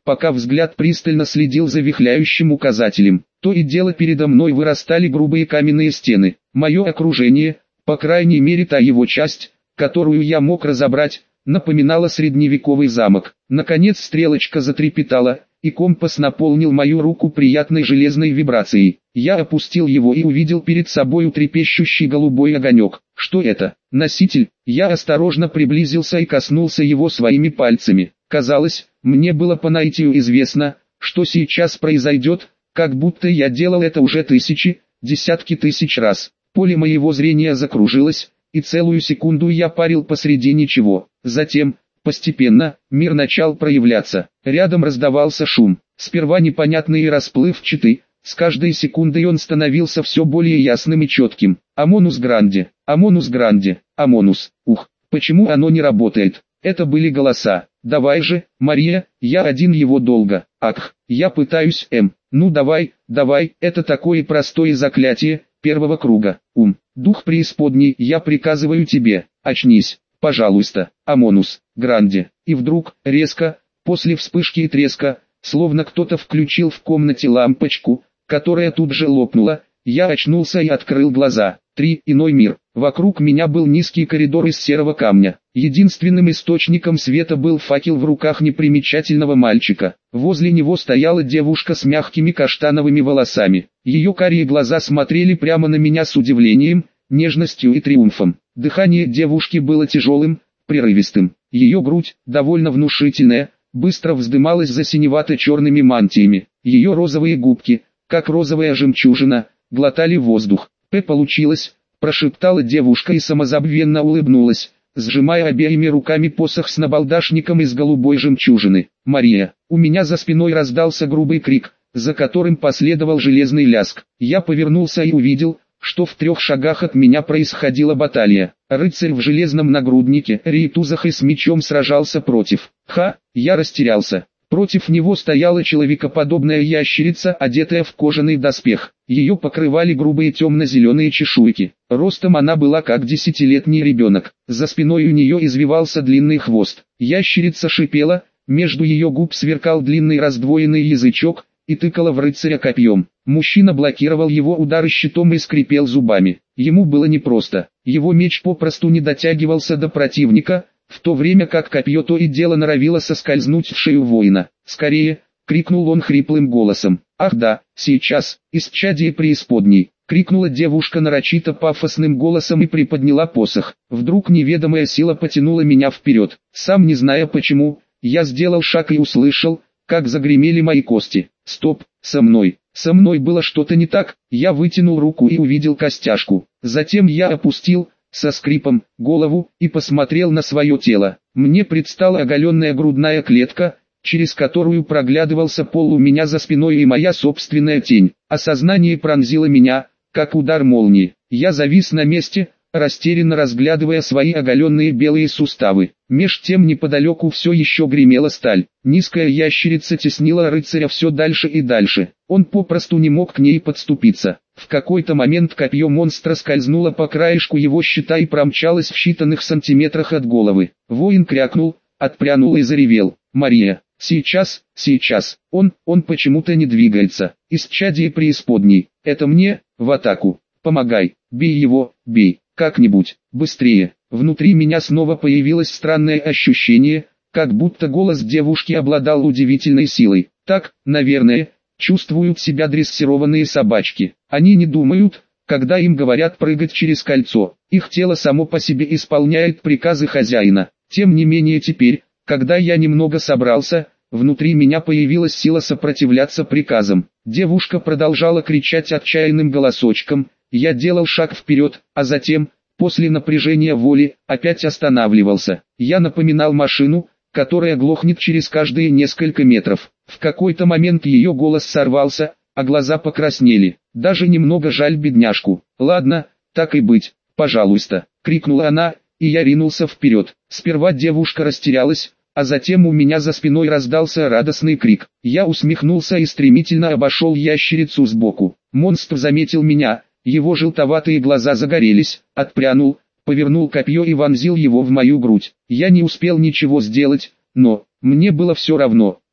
пока взгляд пристально следил за вихляющим указателем. То и дело передо мной вырастали грубые каменные стены. Мое окружение, по крайней мере та его часть, которую я мог разобрать, напоминала средневековый замок. Наконец стрелочка затрепетала, и компас наполнил мою руку приятной железной вибрацией. Я опустил его и увидел перед собой трепещущий голубой огонек. Что это? Носитель? Я осторожно приблизился и коснулся его своими пальцами. Казалось, мне было по наитию известно, что сейчас произойдет, как будто я делал это уже тысячи, десятки тысяч раз. Поле моего зрения закружилось, и целую секунду я парил посреди ничего. Затем, постепенно, мир начал проявляться. Рядом раздавался шум, сперва непонятный и расплывчатый, с каждой секундой он становился все более ясным и четким. Амонус Гранди, Амонус Гранди, Амонус, ух, почему оно не работает? Это были голоса. Давай же, Мария, я один его долго. Ах, я пытаюсь, М. Ну давай, давай, это такое простое заклятие, первого круга. Ум, дух преисподней, я приказываю тебе, очнись, пожалуйста, Амонус, Гранди. И вдруг, резко, после вспышки и треска, словно кто-то включил в комнате лампочку, которая тут же лопнула, я очнулся и открыл глаза. Три. Иной мир. Вокруг меня был низкий коридор из серого камня. Единственным источником света был факел в руках непримечательного мальчика. Возле него стояла девушка с мягкими каштановыми волосами. Ее карие глаза смотрели прямо на меня с удивлением, нежностью и триумфом. Дыхание девушки было тяжелым, прерывистым. Ее грудь, довольно внушительная, быстро вздымалась за синевато-черными мантиями. Ее розовые губки, как розовая жемчужина, глотали воздух. «П получилось», – прошептала девушка и самозабвенно улыбнулась, сжимая обеими руками посох с набалдашником из голубой жемчужины. «Мария!» У меня за спиной раздался грубый крик, за которым последовал железный ляск. Я повернулся и увидел, что в трех шагах от меня происходила баталия. Рыцарь в железном нагруднике, рейтузах и с мечом сражался против. Ха! Я растерялся. Против него стояла человекоподобная ящерица, одетая в кожаный доспех. Ее покрывали грубые темно-зеленые чешуйки. Ростом она была как десятилетний ребенок. За спиной у нее извивался длинный хвост. Ящерица шипела, между ее губ сверкал длинный раздвоенный язычок, и тыкала в рыцаря копьем. Мужчина блокировал его удары щитом и скрипел зубами. Ему было непросто. Его меч попросту не дотягивался до противника, в то время как копье то и дело норовило соскользнуть в шею воина. «Скорее!» — крикнул он хриплым голосом. «Ах да, сейчас, исчадие преисподней!» — крикнула девушка нарочито пафосным голосом и приподняла посох. Вдруг неведомая сила потянула меня вперед. Сам не зная почему, я сделал шаг и услышал, как загремели мои кости. «Стоп, со мной!» Со мной было что-то не так, я вытянул руку и увидел костяшку. Затем я опустил, со скрипом, голову, и посмотрел на свое тело. Мне предстала оголенная грудная клетка, через которую проглядывался пол у меня за спиной и моя собственная тень. Осознание пронзило меня, как удар молнии. Я завис на месте, растерянно разглядывая свои оголенные белые суставы. Меж тем неподалеку все еще гремела сталь. Низкая ящерица теснила рыцаря все дальше и дальше. Он попросту не мог к ней подступиться. В какой-то момент копье монстра скользнуло по краешку его щита и промчалось в считанных сантиметрах от головы. Воин крякнул, отпрянул и заревел. «Мария, сейчас, сейчас, он, он почему-то не двигается. Исчадие преисподней, это мне, в атаку. Помогай, бей его, бей, как-нибудь, быстрее». Внутри меня снова появилось странное ощущение, как будто голос девушки обладал удивительной силой. Так, наверное, чувствуют себя дрессированные собачки. Они не думают, когда им говорят прыгать через кольцо. Их тело само по себе исполняет приказы хозяина. Тем не менее теперь, когда я немного собрался, внутри меня появилась сила сопротивляться приказам. Девушка продолжала кричать отчаянным голосочком. Я делал шаг вперед, а затем, после напряжения воли, опять останавливался. Я напоминал машину, которая глохнет через каждые несколько метров. В какой-то момент ее голос сорвался, а глаза покраснели. Даже немного жаль бедняжку. «Ладно, так и быть, пожалуйста», — крикнула она, и я ринулся вперед. Сперва девушка растерялась, а затем у меня за спиной раздался радостный крик. Я усмехнулся и стремительно обошел ящерицу сбоку. Монстр заметил меня. Его желтоватые глаза загорелись, отпрянул, повернул копье и вонзил его в мою грудь. Я не успел ничего сделать, но, мне было все равно.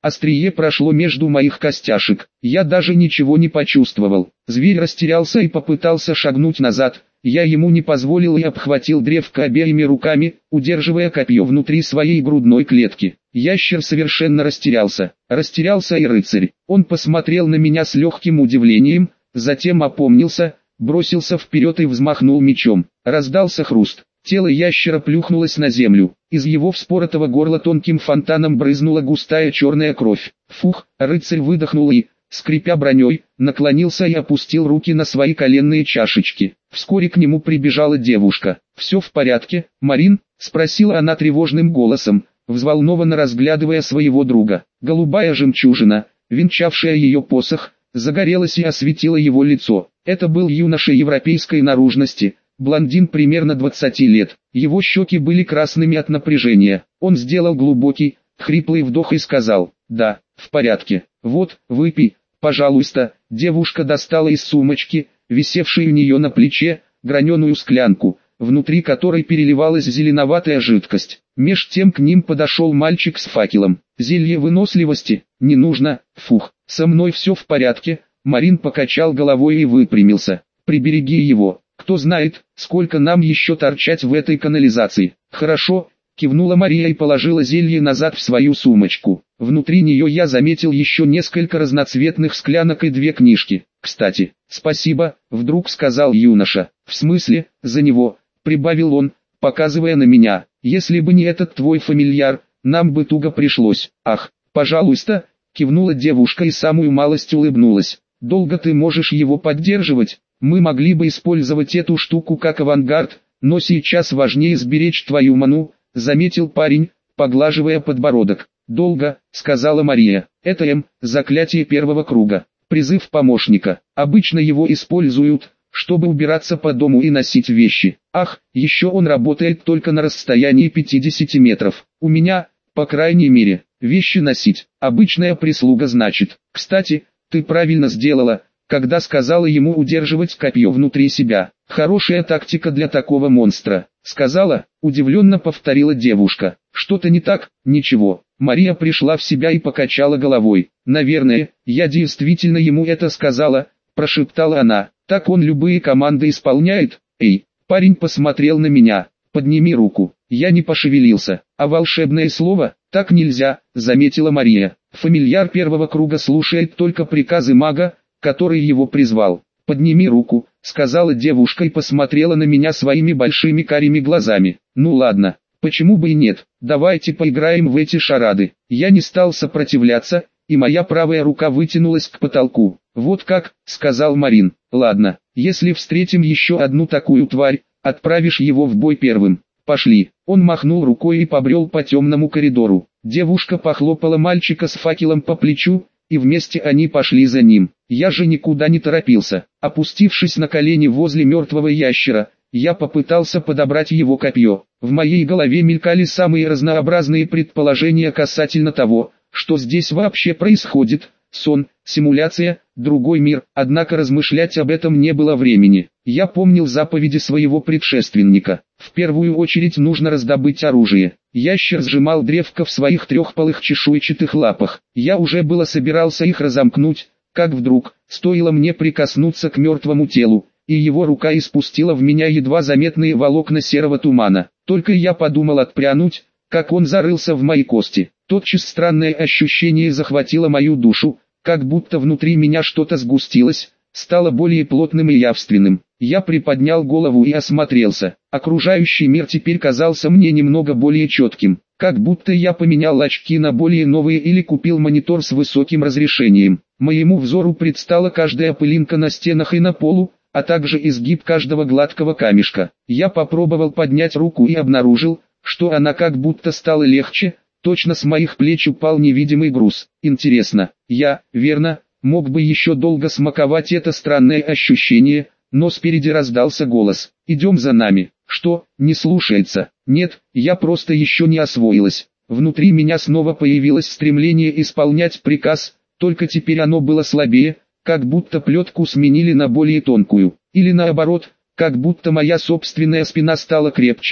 Острие прошло между моих костяшек. Я даже ничего не почувствовал. Зверь растерялся и попытался шагнуть назад. Я ему не позволил и обхватил древко обеими руками, удерживая копье внутри своей грудной клетки. Ящер совершенно растерялся. Растерялся и рыцарь. Он посмотрел на меня с легким удивлением, затем опомнился, бросился вперед и взмахнул мечом. Раздался хруст. Тело ящера плюхнулось на землю. Из его вспоротого горла тонким фонтаном брызнула густая черная кровь. Фух, рыцарь выдохнул и, скрипя броней, наклонился и опустил руки на свои коленные чашечки. Вскоре к нему прибежала девушка. «Все в порядке, Марин?» — спросила она тревожным голосом, взволнованно разглядывая своего друга. Голубая жемчужина, венчавшая ее посох, загорелась и осветила его лицо. Это был юноша европейской наружности, блондин примерно двадцати лет. Его щеки были красными от напряжения. Он сделал глубокий, хриплый вдох и сказал: «Да, в порядке. Вот, выпей, пожалуйста». Девушка достала из сумочки, висевшей у нее на плече, граненую склянку, внутри которой переливалась зеленоватая жидкость. Меж тем к ним подошел мальчик с факелом. «Зелье выносливости? Не нужно, фух, со мной все в порядке». Марин покачал головой и выпрямился. «Прибереги его, кто знает, сколько нам еще торчать в этой канализации». «Хорошо», кивнула Мария и положила зелье назад в свою сумочку. Внутри нее я заметил еще несколько разноцветных склянок и две книжки. «Кстати, спасибо», вдруг сказал юноша. «В смысле, за него?» прибавил он, показывая на меня. «Если бы не этот твой фамильяр, нам бы туго пришлось». «Ах, пожалуйста», кивнула девушка и самую малость улыбнулась. «Долго ты можешь его поддерживать? Мы могли бы использовать эту штуку как авангард, но сейчас важнее сберечь твою ману», заметил парень, поглаживая подбородок. «Долго», сказала Мария. «Это М, заклятие первого круга. Призыв помощника. Обычно его используют, чтобы убираться по дому и носить вещи. Ах, еще он работает только на расстоянии пятидесяти метров. У меня, по крайней мере, вещи носить. Обычная прислуга значит. Кстати, ты правильно сделала, когда сказала ему удерживать копье внутри себя. Хорошая тактика для такого монстра». «Сказала?» – удивленно повторила девушка. «Что-то не так?» «Ничего». Мария пришла в себя и покачала головой. «Наверное, я действительно ему это сказала», – прошептала она. «Так он любые команды исполняет?» «Эй!» Парень посмотрел на меня. «Подними руку». Я не пошевелился. «А волшебное слово? Так нельзя», – заметила Мария. «Фамильяр первого круга слушает только приказы мага, который его призвал». «Подними руку», — сказала девушка и посмотрела на меня своими большими карими глазами. «Ну ладно, почему бы и нет, давайте поиграем в эти шарады». Я не стал сопротивляться, и моя правая рука вытянулась к потолку. «Вот как», — сказал Марин. «Ладно, если встретим еще одну такую тварь, отправишь его в бой первым. Пошли». Он махнул рукой и побрел по темному коридору. Девушка похлопала мальчика с факелом по плечу, и вместе они пошли за ним. Я же никуда не торопился. Опустившись на колени возле мертвого ящера, я попытался подобрать его копье. В моей голове мелькали самые разнообразные предположения касательно того, что здесь вообще происходит. Сон, симуляция, другой мир, однако размышлять об этом не было времени. Я помнил заповеди своего предшественника. В первую очередь нужно раздобыть оружие. Ящер сжимал древко в своих трехпалых чешуйчатых лапах. Я уже было собирался их разомкнуть, как вдруг, стоило мне прикоснуться к мертвому телу, и его рука испустила в меня едва заметные волокна серого тумана. Только я подумал отпрянуть, как он зарылся в мои кости. Тотчас странное ощущение захватило мою душу, как будто внутри меня что-то сгустилось, стало более плотным и явственным. Я приподнял голову и осмотрелся. Окружающий мир теперь казался мне немного более четким, как будто я поменял очки на более новые или купил монитор с высоким разрешением. Моему взору предстала каждая пылинка на стенах и на полу, а также изгиб каждого гладкого камешка. Я попробовал поднять руку и обнаружил, что она как будто стала легче, точно с моих плеч упал невидимый груз. Интересно, я, верно, мог бы еще долго смаковать это странное ощущение, но спереди раздался голос: «Идем за нами». «Что, не слушается?» «Нет, я просто еще не освоилась». Внутри меня снова появилось стремление исполнять приказ, только теперь оно было слабее, как будто плетку сменили на более тонкую, или наоборот, как будто моя собственная спина стала крепче,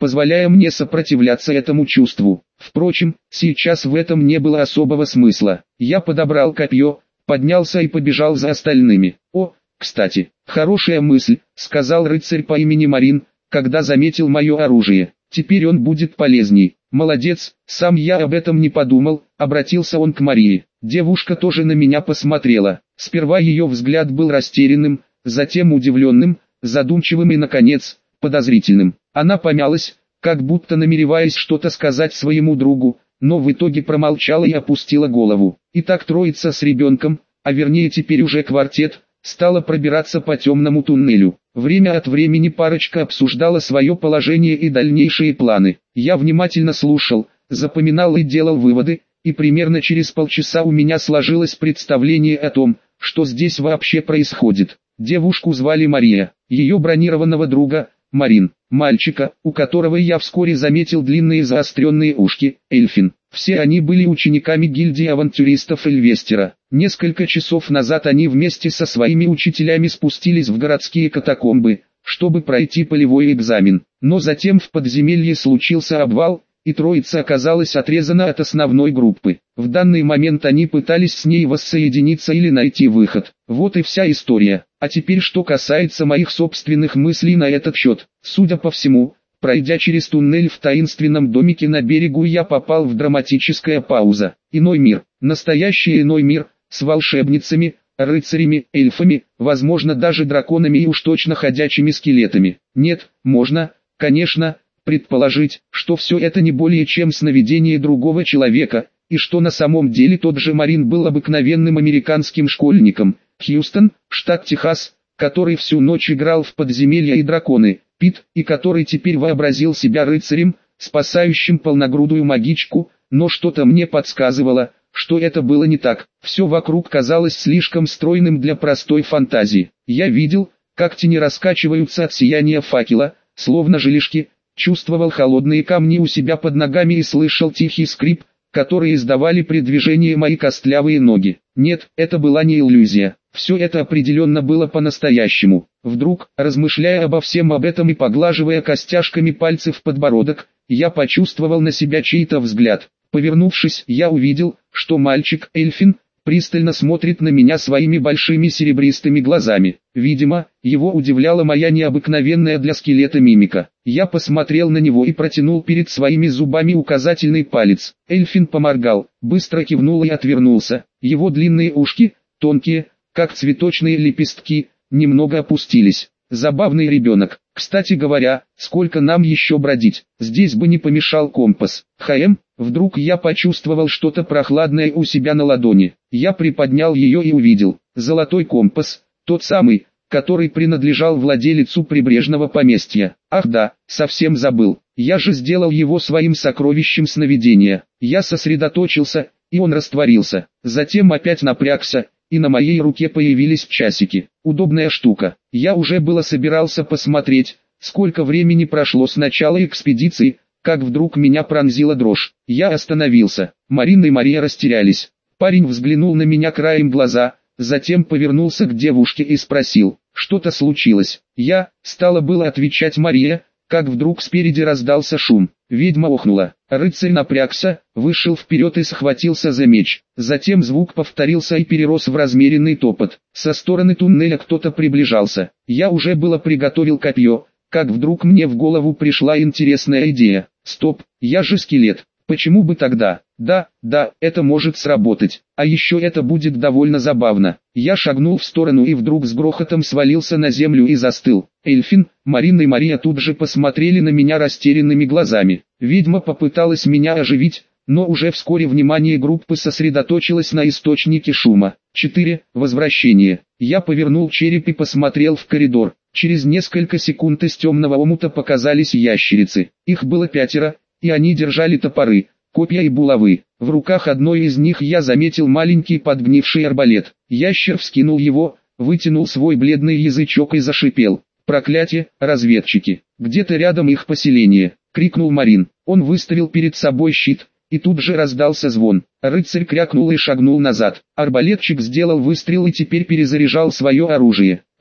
позволяя мне сопротивляться этому чувству. Впрочем, сейчас в этом не было особого смысла. Я подобрал копье, поднялся и побежал за остальными. «О, кстати, хорошая мысль», — сказал рыцарь по имени Марин, когда заметил мое оружие. «Теперь он будет полезней». «Молодец, сам я об этом не подумал», — обратился он к Марии. Девушка тоже на меня посмотрела. Сперва ее взгляд был растерянным, затем удивленным, задумчивым и, наконец, подозрительным. Она помялась, как будто намереваясь что-то сказать своему другу, но в итоге промолчала и опустила голову. И так троица с ребенком, а вернее теперь уже квартет, стала пробираться по темному туннелю. Время от времени парочка обсуждала свое положение и дальнейшие планы. Я внимательно слушал, запоминал и делал выводы, и примерно через полчаса у меня сложилось представление о том, что здесь вообще происходит. Девушку звали Мария, ее бронированного друга, Марин, мальчика, у которого я вскоре заметил длинные заостренные ушки, Эльфин. Все они были учениками гильдии авантюристов Эльвестера. Несколько часов назад они вместе со своими учителями спустились в городские катакомбы, чтобы пройти полевой экзамен. Но затем в подземелье случился обвал, и троица оказалась отрезана от основной группы. В данный момент они пытались с ней воссоединиться или найти выход. Вот и вся история. А теперь что касается моих собственных мыслей на этот счет. Судя по всему, пройдя через туннель в таинственном домике на берегу, я попал в драматическое пауза. Иной мир, настоящий иной мир, с волшебницами, рыцарями, эльфами, возможно даже драконами и уж точно ходячими скелетами. Нет, можно, конечно, предположить, что все это не более чем сновидение другого человека, и что на самом деле тот же Марин был обыкновенным американским школьником. Хьюстон, штат Техас, который всю ночь играл в подземелья и драконы, Пит, и который теперь вообразил себя рыцарем, спасающим полногрудую магичку, но что-то мне подсказывало, что это было не так. Все вокруг казалось слишком стройным для простой фантазии. Я видел, как тени раскачиваются от сияния факела, словно желешки, чувствовал холодные камни у себя под ногами и слышал тихий скрип, который издавали при движении мои костлявые ноги. Нет, это была не иллюзия. Все это определенно было по-настоящему. Вдруг, размышляя обо всем об этом и поглаживая костяшками пальцев подбородок, я почувствовал на себя чей-то взгляд. Повернувшись, я увидел, что мальчик, Эльфин, пристально смотрит на меня своими большими серебристыми глазами. Видимо, его удивляла моя необыкновенная для скелета мимика. Я посмотрел на него и протянул перед своими зубами указательный палец. Эльфин поморгал, быстро кивнул и отвернулся. Его длинные ушки, тонкие, как цветочные лепестки, немного опустились. Забавный ребенок. Кстати говоря, сколько нам еще бродить? Здесь бы не помешал компас. Хм, вдруг я почувствовал что-то прохладное у себя на ладони. Я приподнял ее и увидел. Золотой компас, тот самый, который принадлежал владелицу прибрежного поместья. Ах да, совсем забыл. Я же сделал его своим сокровищем сновидения. Я сосредоточился, и он растворился. Затем опять напрягся, и на моей руке появились часики. Удобная штука. Я уже было собирался посмотреть, сколько времени прошло с начала экспедиции, как вдруг меня пронзила дрожь. Я остановился. Марина и Мария растерялись. Парень взглянул на меня краем глаза, затем повернулся к девушке и спросил, что-то случилось. Я, стала было отвечать Мария, как вдруг спереди раздался шум. Ведьма охнула. Рыцарь напрягся, вышел вперед и схватился за меч. Затем звук повторился и перерос в размеренный топот. Со стороны туннеля кто-то приближался. Я уже было приготовил копье, как вдруг мне в голову пришла интересная идея. Стоп, я же скелет. Почему бы тогда? Да, да, это может сработать. А еще это будет довольно забавно. Я шагнул в сторону и вдруг с грохотом свалился на землю и застыл. Эльфин, Марина и Мария тут же посмотрели на меня растерянными глазами. Ведьма попыталась меня оживить, но уже вскоре внимание группы сосредоточилось на источнике шума. четыре. Возвращение. Я повернул череп и посмотрел в коридор. Через несколько секунд из темного омута показались ящерицы. Их было пятеро, и они держали топоры, копья и булавы. В руках одной из них я заметил маленький подгнивший арбалет. Ящер вскинул его, вытянул свой бледный язычок и зашипел. «Проклятие, разведчики! Где-то рядом их поселение!» — крикнул Марин. Он выставил перед собой щит, и тут же раздался звон. Рыцарь крякнул и шагнул назад. Арбалетчик сделал выстрел и теперь перезаряжал свое оружие.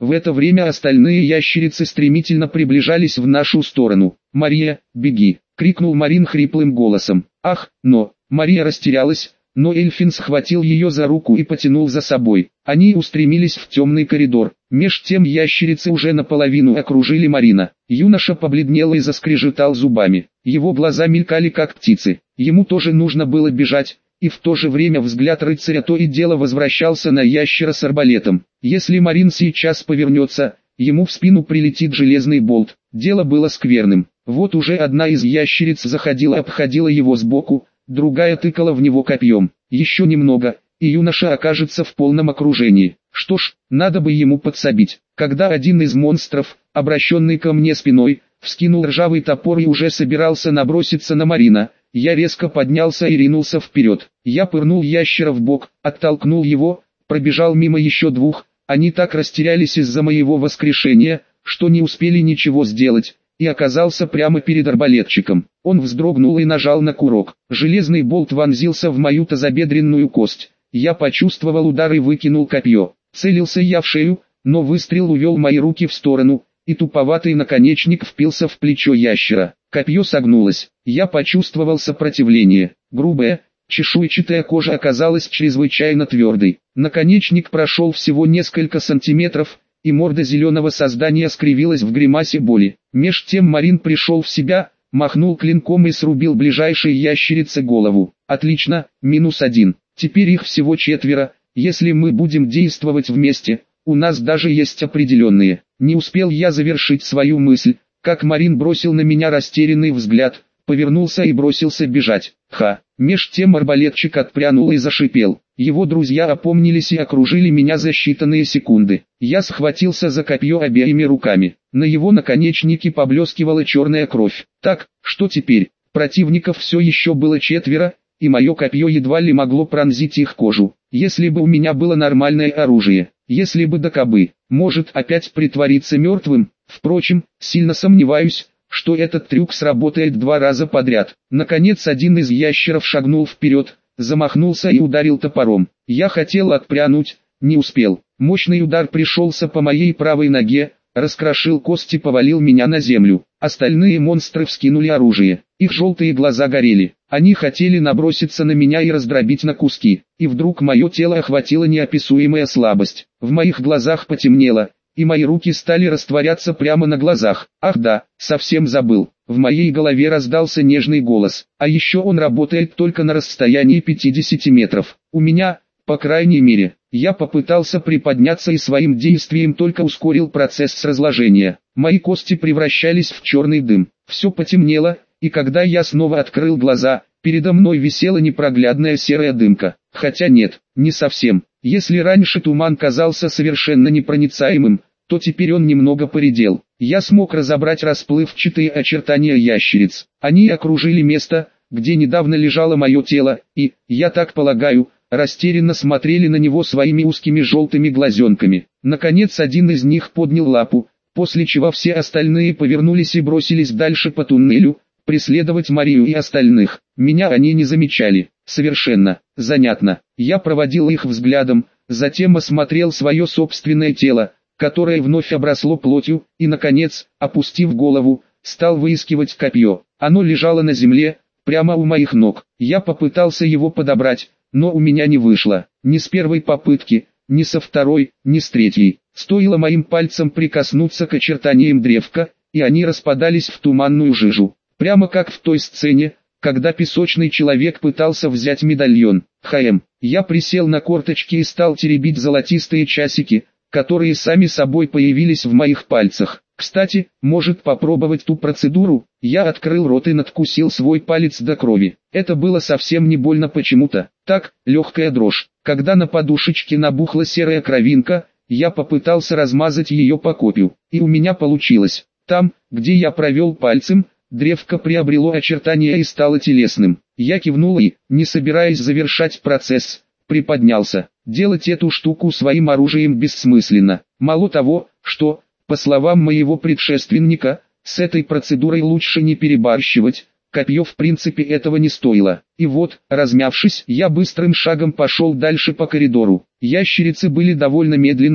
В это время остальные ящерицы стремительно приближались в нашу сторону. «Мария, беги!» — крикнул Марин хриплым голосом. «Ах, но!» Мария растерялась, но Эльфин схватил ее за руку и потянул за собой. Они устремились в темный коридор. Меж тем ящерицы уже наполовину окружили Марина. Юноша побледнел и заскрежетал зубами. Его глаза мелькали как птицы. Ему тоже нужно было бежать, и в то же время взгляд рыцаря то и дело возвращался на ящера с арбалетом. Если Марин сейчас повернется, ему в спину прилетит железный болт. Дело было скверным. Вот уже одна из ящериц заходила, обходила его сбоку, другая тыкала в него копьем. Еще немного, и юноша окажется в полном окружении. Что ж, надо бы ему подсобить. Когда один из монстров, обращенный ко мне спиной, вскинул ржавый топор и уже собирался наброситься на Марина, я резко поднялся и ринулся вперед. Я пырнул ящера в бок, оттолкнул его, пробежал мимо еще двух. Они так растерялись из-за моего воскрешения, что не успели ничего сделать, и оказался прямо перед арбалетчиком. Он вздрогнул и нажал на курок. Железный болт вонзился в мою тазобедренную кость. Я почувствовал удар и выкинул копье. Целился я в шею, но выстрел увел мои руки в сторону, и туповатый наконечник впился в плечо ящера. Копье согнулось. Я почувствовал сопротивление. Грубая, чешуйчатая кожа оказалась чрезвычайно твердой. Наконечник прошел всего несколько сантиметров, и морда зеленого создания скривилась в гримасе боли. Меж тем Марин пришел в себя, махнул клинком и срубил ближайшей ящерице голову. Отлично, минус один. Теперь их всего четверо. Если мы будем действовать вместе, у нас даже есть определенные. Не успел я завершить свою мысль, как Марин бросил на меня растерянный взгляд, повернулся и бросился бежать. Ха! Меж тем арбалетчик отпрянул и зашипел. Его друзья опомнились и окружили меня за считанные секунды. Я схватился за копье обеими руками. На его наконечнике поблескивала черная кровь. Так, что теперь? Противников все еще было четверо, и мое копье едва ли могло пронзить их кожу. Если бы у меня было нормальное оружие, если бы да кабы, может опять притвориться мертвым. Впрочем, сильно сомневаюсь, что этот трюк сработает два раза подряд. Наконец один из ящеров шагнул вперед, замахнулся и ударил топором. Я хотел отпрянуть, не успел. Мощный удар пришелся по моей правой ноге, раскрошил кость и повалил меня на землю. Остальные монстры вскинули оружие. Их желтые глаза горели. Они хотели наброситься на меня и раздробить на куски. И вдруг мое тело охватила неописуемая слабость. В моих глазах потемнело, и мои руки стали растворяться прямо на глазах. Ах да, совсем забыл. В моей голове раздался нежный голос. А еще он работает только на расстоянии пятидесяти метров. У меня, по крайней мере, я попытался приподняться и своим действием только ускорил процесс разложения. Мои кости превращались в черный дым. Все потемнело, и когда я снова открыл глаза, передо мной висела непроглядная серая дымка. Хотя нет, не совсем. Если раньше туман казался совершенно непроницаемым, то теперь он немного поредел. Я смог разобрать расплывчатые очертания ящериц. Они окружили место, где недавно лежало мое тело, и, я так полагаю, растерянно смотрели на него своими узкими желтыми глазенками. Наконец один из них поднял лапу, после чего все остальные повернулись и бросились дальше по туннелю, преследовать Марию и остальных. Меня они не замечали. Совершенно. Занятно. Я проводил их взглядом, затем осмотрел свое собственное тело, которое вновь обросло плотью, и, наконец, опустив голову, стал выискивать копье. Оно лежало на земле, прямо у моих ног. Я попытался его подобрать, но у меня не вышло. Ни с первой попытки, ни со второй, ни с третьей. Стоило моим пальцам прикоснуться к очертаниям древка, и они распадались в туманную жижу. Прямо как в той сцене, когда песочный человек пытался взять медальон. Хм. Я присел на корточки и стал теребить золотистые часики, которые сами собой появились в моих пальцах. Кстати, может попробовать ту процедуру? Я открыл рот и надкусил свой палец до крови. Это было совсем не больно почему-то. Так, легкая дрожь. Когда на подушечке набухла серая кровинка, я попытался размазать ее по копью, и у меня получилось. Там, где я провел пальцем, древко приобрело очертания и стало телесным. Я кивнул и, не собираясь завершать процесс, приподнялся. Делать эту штуку своим оружием бессмысленно. Мало того, что, по словам моего предшественника, с этой процедурой лучше не перебарщивать, копье в принципе этого не стоило. И вот, размявшись, я быстрым шагом пошел дальше по коридору. Ящерицы были довольно медленными,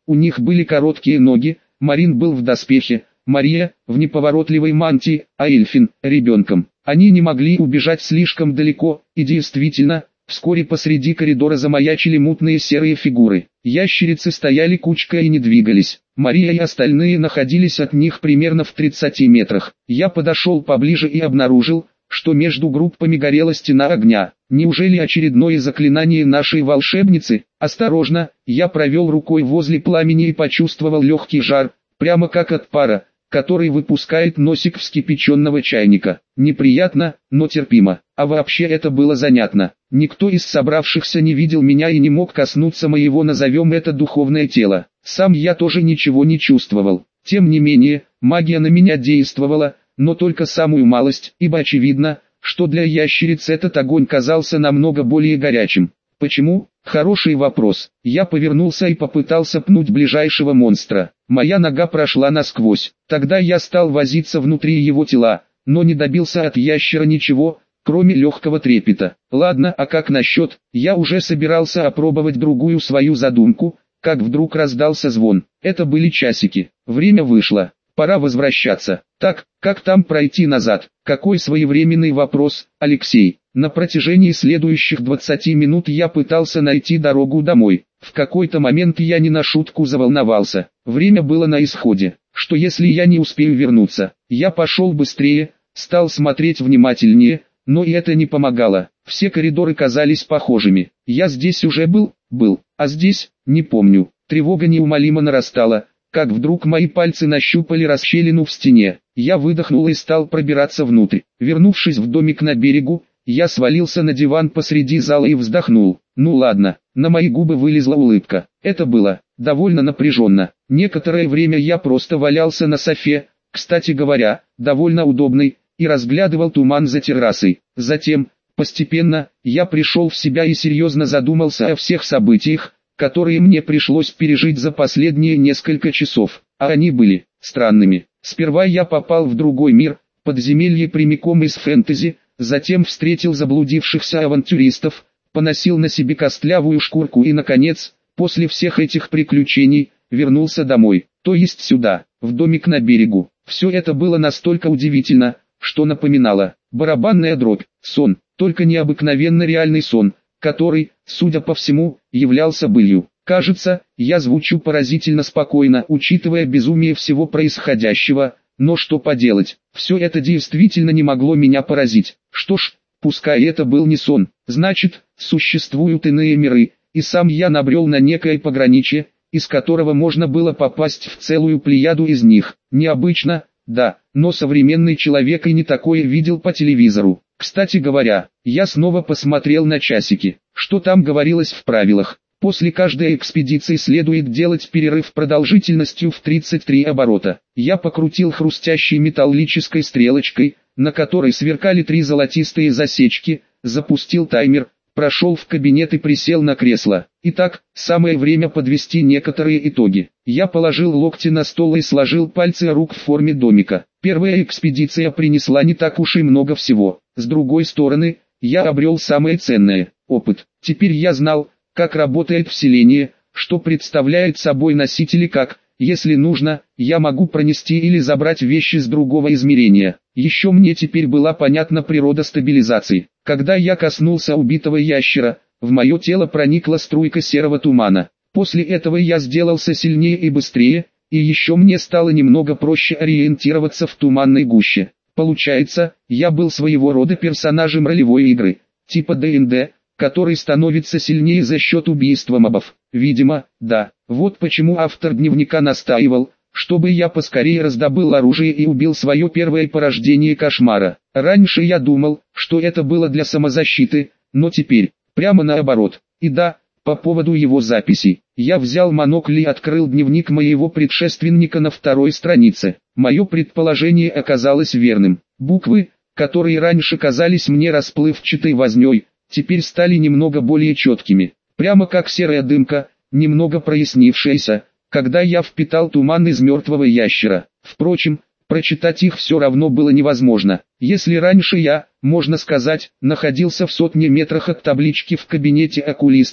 у них были короткие ноги, Марин был в доспехе, Мария – в неповоротливой мантии, а Эльфин – ребенком. Они не могли убежать слишком далеко, и действительно, вскоре посреди коридора замаячили мутные серые фигуры. Ящерицы стояли кучкой и не двигались. Мария и остальные находились от них примерно в тридцати метрах. Я подошел поближе и обнаружил, что между группами горела стена огня. Неужели очередное заклинание нашей волшебницы? Осторожно, я провел рукой возле пламени и почувствовал легкий жар, прямо как от пара, который выпускает носик вскипяченного чайника. Неприятно, но терпимо. А вообще это было занятно. Никто из собравшихся не видел меня и не мог коснуться моего, назовем это, духовное тело. Сам я тоже ничего не чувствовал. Тем не менее, магия на меня действовала, но только самую малость, ибо очевидно, что для ящериц этот огонь казался намного более горячим. Почему? Хороший вопрос. Я повернулся и попытался пнуть ближайшего монстра. Моя нога прошла насквозь. Тогда я стал возиться внутри его тела, но не добился от ящера ничего, кроме легкого трепета. Ладно, а как насчет? Я уже собирался опробовать другую свою задумку, как вдруг раздался звон. Это были часики. Время вышло. Пора возвращаться. Так, как там пройти назад? Какой своевременный вопрос, Алексей. На протяжении следующих двадцати минут я пытался найти дорогу домой. В какой-то момент я не на шутку заволновался. Время было на исходе. Что если я не успею вернуться? Я пошел быстрее, стал смотреть внимательнее, но и это не помогало. Все коридоры казались похожими. Я здесь уже был, был, а здесь, не помню. Тревога неумолимо нарастала, как вдруг мои пальцы нащупали расщелину в стене. Я выдохнул и стал пробираться внутрь. Вернувшись в домик на берегу, я свалился на диван посреди зала и вздохнул. Ну ладно, на мои губы вылезла улыбка. Это было довольно напряженно. Некоторое время я просто валялся на софе, кстати говоря, довольно удобный, и разглядывал туман за террасой. Затем, постепенно, я пришел в себя и серьезно задумался о всех событиях, которые мне пришлось пережить за последние несколько часов. А они были странными. Сперва я попал в другой мир, подземелье прямиком из фэнтези, затем встретил заблудившихся авантюристов, поносил на себе костлявую шкурку и, наконец, после всех этих приключений, вернулся домой, то есть сюда, в домик на берегу. Все это было настолько удивительно, что напоминало барабанная дробь, сон, только необыкновенно реальный сон, который, судя по всему, являлся былью. Кажется, я звучу поразительно спокойно, учитывая безумие всего происходящего, но что поделать, все это действительно не могло меня поразить. Что ж, пускай это был не сон, значит, существуют иные миры, и сам я набрел на некое пограничье, из которого можно было попасть в целую плеяду из них. Необычно, да, но современный человек и не такое видел по телевизору. Кстати говоря, я снова посмотрел на часики. Что там говорилось в правилах? После каждой экспедиции следует делать перерыв продолжительностью в тридцать три оборота. Я покрутил хрустящей металлической стрелочкой, на которой сверкали три золотистые засечки, запустил таймер, прошел в кабинет и присел на кресло. Итак, самое время подвести некоторые итоги. Я положил локти на стол и сложил пальцы рук в форме домика. Первая экспедиция принесла не так уж и много всего. С другой стороны, я обрел самое ценное – опыт. Теперь я знал, как работает вселение, что представляет собой носители, как, если нужно, я могу пронести или забрать вещи с другого измерения. Еще мне теперь была понятна природа стабилизации. Когда я коснулся убитого ящера, в мое тело проникла струйка серого тумана. После этого я сделался сильнее и быстрее, и еще мне стало немного проще ориентироваться в туманной гуще. Получается, я был своего рода персонажем ролевой игры, типа ди энд ди, который становится сильнее за счет убийства мобов. Видимо, да. Вот почему автор дневника настаивал, чтобы я поскорее раздобыл оружие и убил свое первое порождение кошмара. Раньше я думал, что это было для самозащиты, но теперь, прямо наоборот. И да, по поводу его записей. Я взял монокль и открыл дневник моего предшественника на второй странице. Мое предположение оказалось верным. Буквы, которые раньше казались мне расплывчатой вознёй, теперь стали немного более четкими. Прямо как серая дымка, немного прояснившаяся, когда я впитал туман из мертвого ящера. Впрочем, прочитать их все равно было невозможно. Если раньше я, можно сказать, находился в сотне метрах от таблички в кабинете окулиста,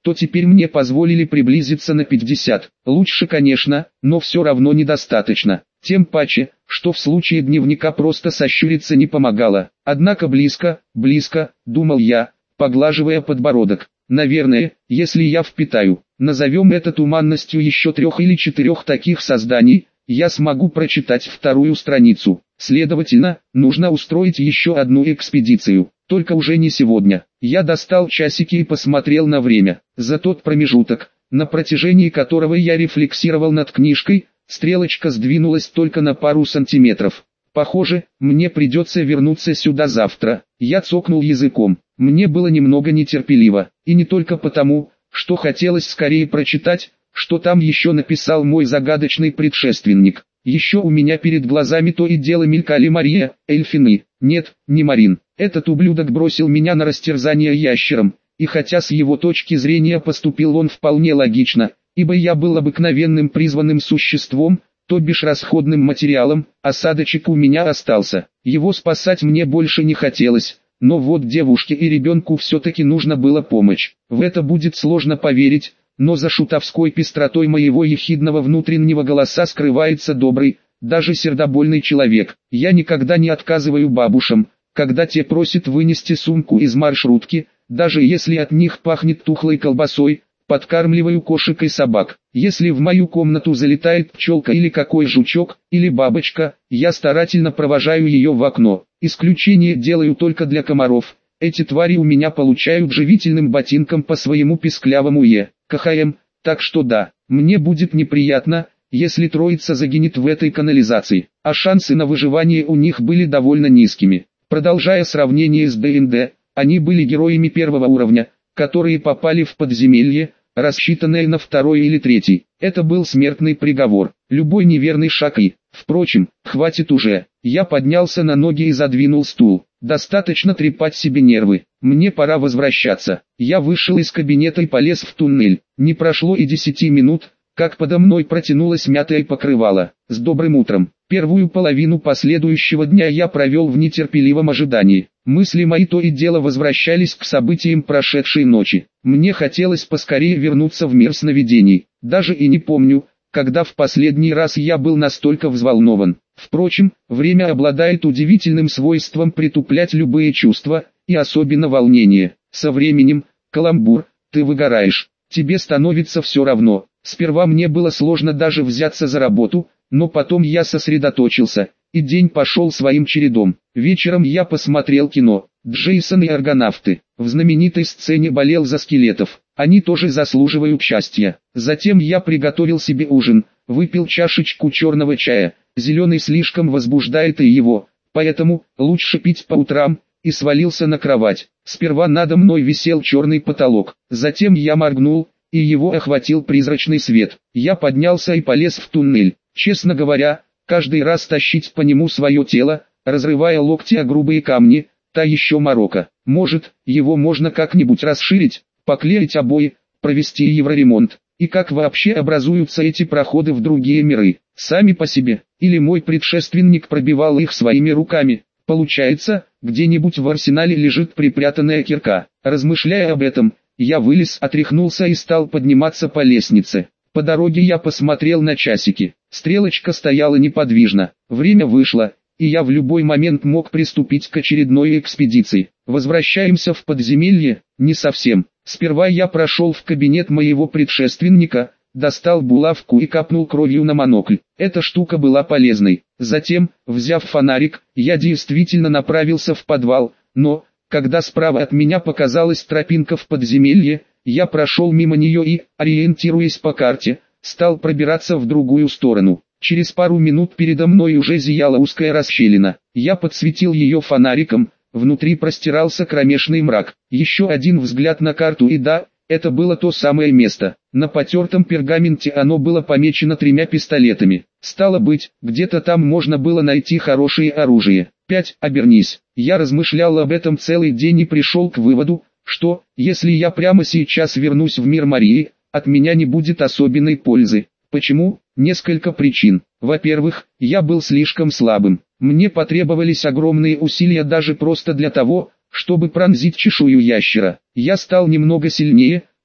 то теперь мне позволили приблизиться на пятьдесят. Лучше, конечно, но все равно недостаточно. Тем паче, что в случае дневника просто сощуриться не помогало. Однако близко, близко, думал я, поглаживая подбородок. Наверное, если я впитаю, назовем это туманностью еще трех или четырех таких созданий, я смогу прочитать вторую страницу. Следовательно, нужно устроить еще одну экспедицию, только уже не сегодня. Я достал часики и посмотрел на время. За тот промежуток, на протяжении которого я рефлексировал над книжкой, стрелочка сдвинулась только на пару сантиметров. Похоже, мне придется вернуться сюда завтра. Я цокнул языком. Мне было немного нетерпеливо, и не только потому, что хотелось скорее прочитать, что там еще написал мой загадочный предшественник. Еще у меня перед глазами то и дело мелькали Мария, Эльфины. Нет, не Марин. Этот ублюдок бросил меня на растерзание ящером, и хотя с его точки зрения поступил он вполне логично, ибо я был обыкновенным призванным существом, то бишь расходным материалом, осадочек у меня остался. Его спасать мне больше не хотелось, но вот девушке и ребенку все-таки нужно было помочь. В это будет сложно поверить, но за шутовской пестротой моего ехидного внутреннего голоса скрывается добрый, даже сердобольный человек. Я никогда не отказываю бабушам, когда те просят вынести сумку из маршрутки, даже если от них пахнет тухлой колбасой. Подкармливаю кошек и собак. Если в мою комнату залетает пчелка или какой жучок, или бабочка, я старательно провожаю ее в окно. Исключение делаю только для комаров. Эти твари у меня получают живительным ботинком по своему писклявому е, КХМ, так что да, мне будет неприятно, если троица загинет в этой канализации, а шансы на выживание у них были довольно низкими. Продолжая сравнение с Д энд Д, они были героями первого уровня, которые попали в подземелье, рассчитанное на второй или третий. Это был смертный приговор. Любой неверный шаг и... Впрочем, хватит уже. Я поднялся на ноги и задвинул стул. Достаточно трепать себе нервы. Мне пора возвращаться. Я вышел из кабинета и полез в туннель. Не прошло и десяти минут, как подо мной протянулось мятое покрывало. С добрым утром. Первую половину последующего дня я провел в нетерпеливом ожидании. Мысли мои то и дело возвращались к событиям прошедшей ночи. Мне хотелось поскорее вернуться в мир сновидений. Даже и не помню, когда в последний раз я был настолько взволнован. Впрочем, время обладает удивительным свойством притуплять любые чувства, и особенно волнение. Со временем, каламбур, ты выгораешь. Тебе становится все равно. Сперва мне было сложно даже взяться за работу, но потом я сосредоточился, и день пошел своим чередом. Вечером я посмотрел кино «Джейсон и аргонавты». В знаменитой сцене болел за скелетов. Они тоже заслуживают счастья. Затем я приготовил себе ужин, выпил чашечку черного чая. Зеленый слишком возбуждает и его, поэтому лучше пить по утрам, и свалился на кровать. Сперва надо мной висел черный потолок. Затем я моргнул, и его охватил призрачный свет. Я поднялся и полез в туннель. Честно говоря, каждый раз тащить по нему свое тело, разрывая локти о грубые камни, та еще морока. Может, его можно как-нибудь расширить, поклеить обои, провести евроремонт. И как вообще образуются эти проходы в другие миры? Сами по себе, или мой предшественник пробивал их своими руками? Получается, где-нибудь в арсенале лежит припрятанная кирка. Размышляя об этом, я вылез, отряхнулся и стал подниматься по лестнице. По дороге я посмотрел на часики. Стрелочка стояла неподвижно. Время вышло, и я в любой момент мог приступить к очередной экспедиции. Возвращаемся в подземелье? Не совсем. Сперва я прошел в кабинет моего предшественника, достал булавку и капнул кровью на монокль. Эта штука была полезной. Затем, взяв фонарик, я действительно направился в подвал, но, когда справа от меня показалась тропинка в подземелье, я прошел мимо нее и, ориентируясь по карте, стал пробираться в другую сторону. Через пару минут передо мной уже зияла узкая расщелина. Я подсветил ее фонариком, внутри простирался кромешный мрак. Еще один взгляд на карту и да, это было то самое место. На потертом пергаменте оно было помечено тремя пистолетами. Стало быть, где-то там можно было найти хорошее оружие. пять. Обернись. Я размышлял об этом целый день и пришел к выводу, что, если я прямо сейчас вернусь в мир Марии, от меня не будет особенной пользы. Почему? Несколько причин. Во-первых, я был слишком слабым. Мне потребовались огромные усилия даже просто для того, чтобы пронзить чешую ящера. Я стал немного сильнее,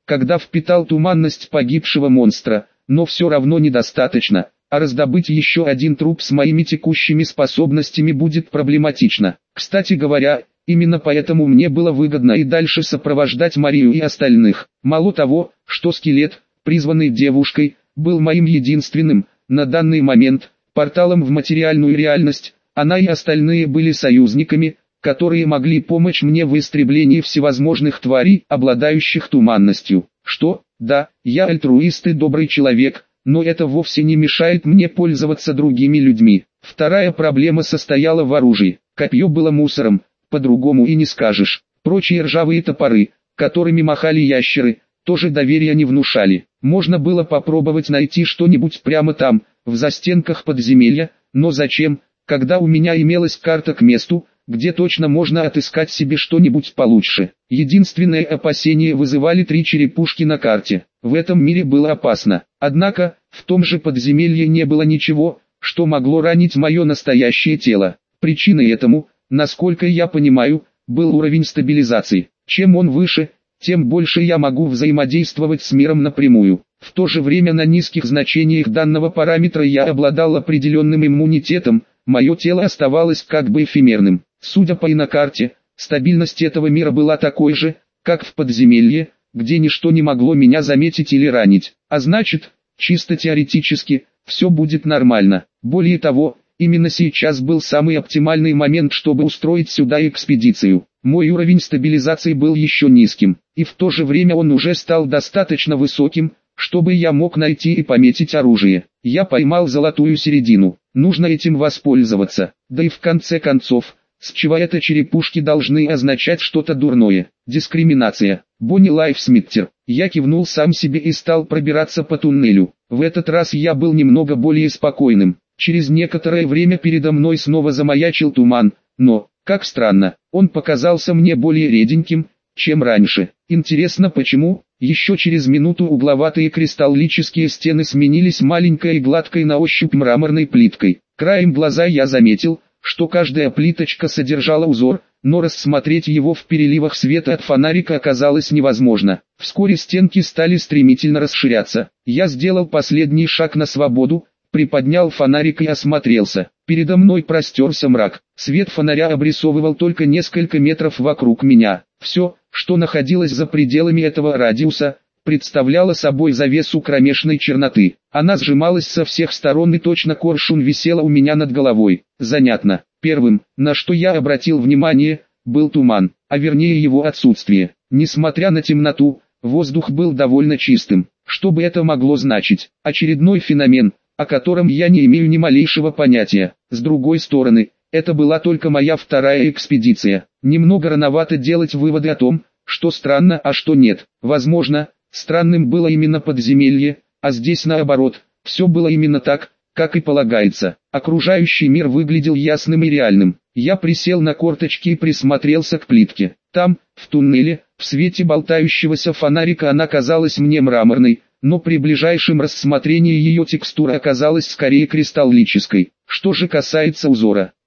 когда впитал туманность погибшего монстра, но все равно недостаточно, а раздобыть еще один труп с моими текущими способностями будет проблематично. Кстати говоря, именно поэтому мне было выгодно и дальше сопровождать Марию и остальных. Мало того, что скелет, призванный девушкой, был моим единственным, на данный момент, порталом в материальную реальность, она и остальные были союзниками, которые могли помочь мне в истреблении всевозможных тварей, обладающих туманностью. Что, да, я альтруист и добрый человек, но это вовсе не мешает мне пользоваться другими людьми. Вторая проблема состояла в оружии. Копье было мусором, по-другому и не скажешь. Прочие ржавые топоры, которыми махали ящеры, тоже доверия не внушали. Можно было попробовать найти что-нибудь прямо там, в застенках подземелья, но зачем, когда у меня имелась карта к месту, где точно можно отыскать себе что-нибудь получше. Единственное опасение вызывали три черепушки на карте. В этом мире было опасно. Однако, в том же подземелье не было ничего, что могло ранить мое настоящее тело. Причиной этому, насколько я понимаю, был уровень стабилизации. Чем он выше, тем больше я могу взаимодействовать с миром напрямую. В то же время на низких значениях данного параметра я обладал определенным иммунитетом, мое тело оставалось как бы эфемерным. Судя по инокарте, стабильность этого мира была такой же, как в подземелье, где ничто не могло меня заметить или ранить. А значит, чисто теоретически, все будет нормально. Более того, именно сейчас был самый оптимальный момент, чтобы устроить сюда экспедицию. Мой уровень стабилизации был еще низким, и в то же время он уже стал достаточно высоким, чтобы я мог найти и пометить оружие. Я поймал золотую середину, нужно этим воспользоваться, да и в конце концов, с чего это черепушки должны означать что-то дурное. Дискриминация. Бонни Лайфсмиттер. Я кивнул сам себе и стал пробираться по туннелю. В этот раз я был немного более спокойным. Через некоторое время передо мной снова замаячил туман, но, как странно, он показался мне более реденьким, чем раньше. Интересно почему? Еще через минуту угловатые кристаллические стены сменились маленькой и гладкой на ощупь мраморной плиткой. Краем глаза я заметил, что каждая плиточка содержала узор, но рассмотреть его в переливах света от фонарика оказалось невозможно. Вскоре стенки стали стремительно расширяться. Я сделал последний шаг на свободу, приподнял фонарик и осмотрелся. Передо мной простерся мрак. Свет фонаря обрисовывал только несколько метров вокруг меня. Все, что находилось за пределами этого радиуса, представляла собой завесу кромешной черноты. Она сжималась со всех сторон и точно коршун висела у меня над головой. Занятно. Первым, на что я обратил внимание, был туман, а вернее его отсутствие. Несмотря на темноту, воздух был довольно чистым. Что бы это могло значить? Очередной феномен, о котором я не имею ни малейшего понятия. С другой стороны, это была только моя вторая экспедиция. Немного рановато делать выводы о том, что странно, а что нет. Возможно, странным было именно подземелье, а здесь наоборот, все было именно так, как и полагается. Окружающий мир выглядел ясным и реальным. Я присел на корточки и присмотрелся к плитке. Там, в туннеле, в свете болтающегося фонарика она казалась мне мраморной, но при ближайшем рассмотрении ее текстура оказалась скорее кристаллической. Что же касается узора,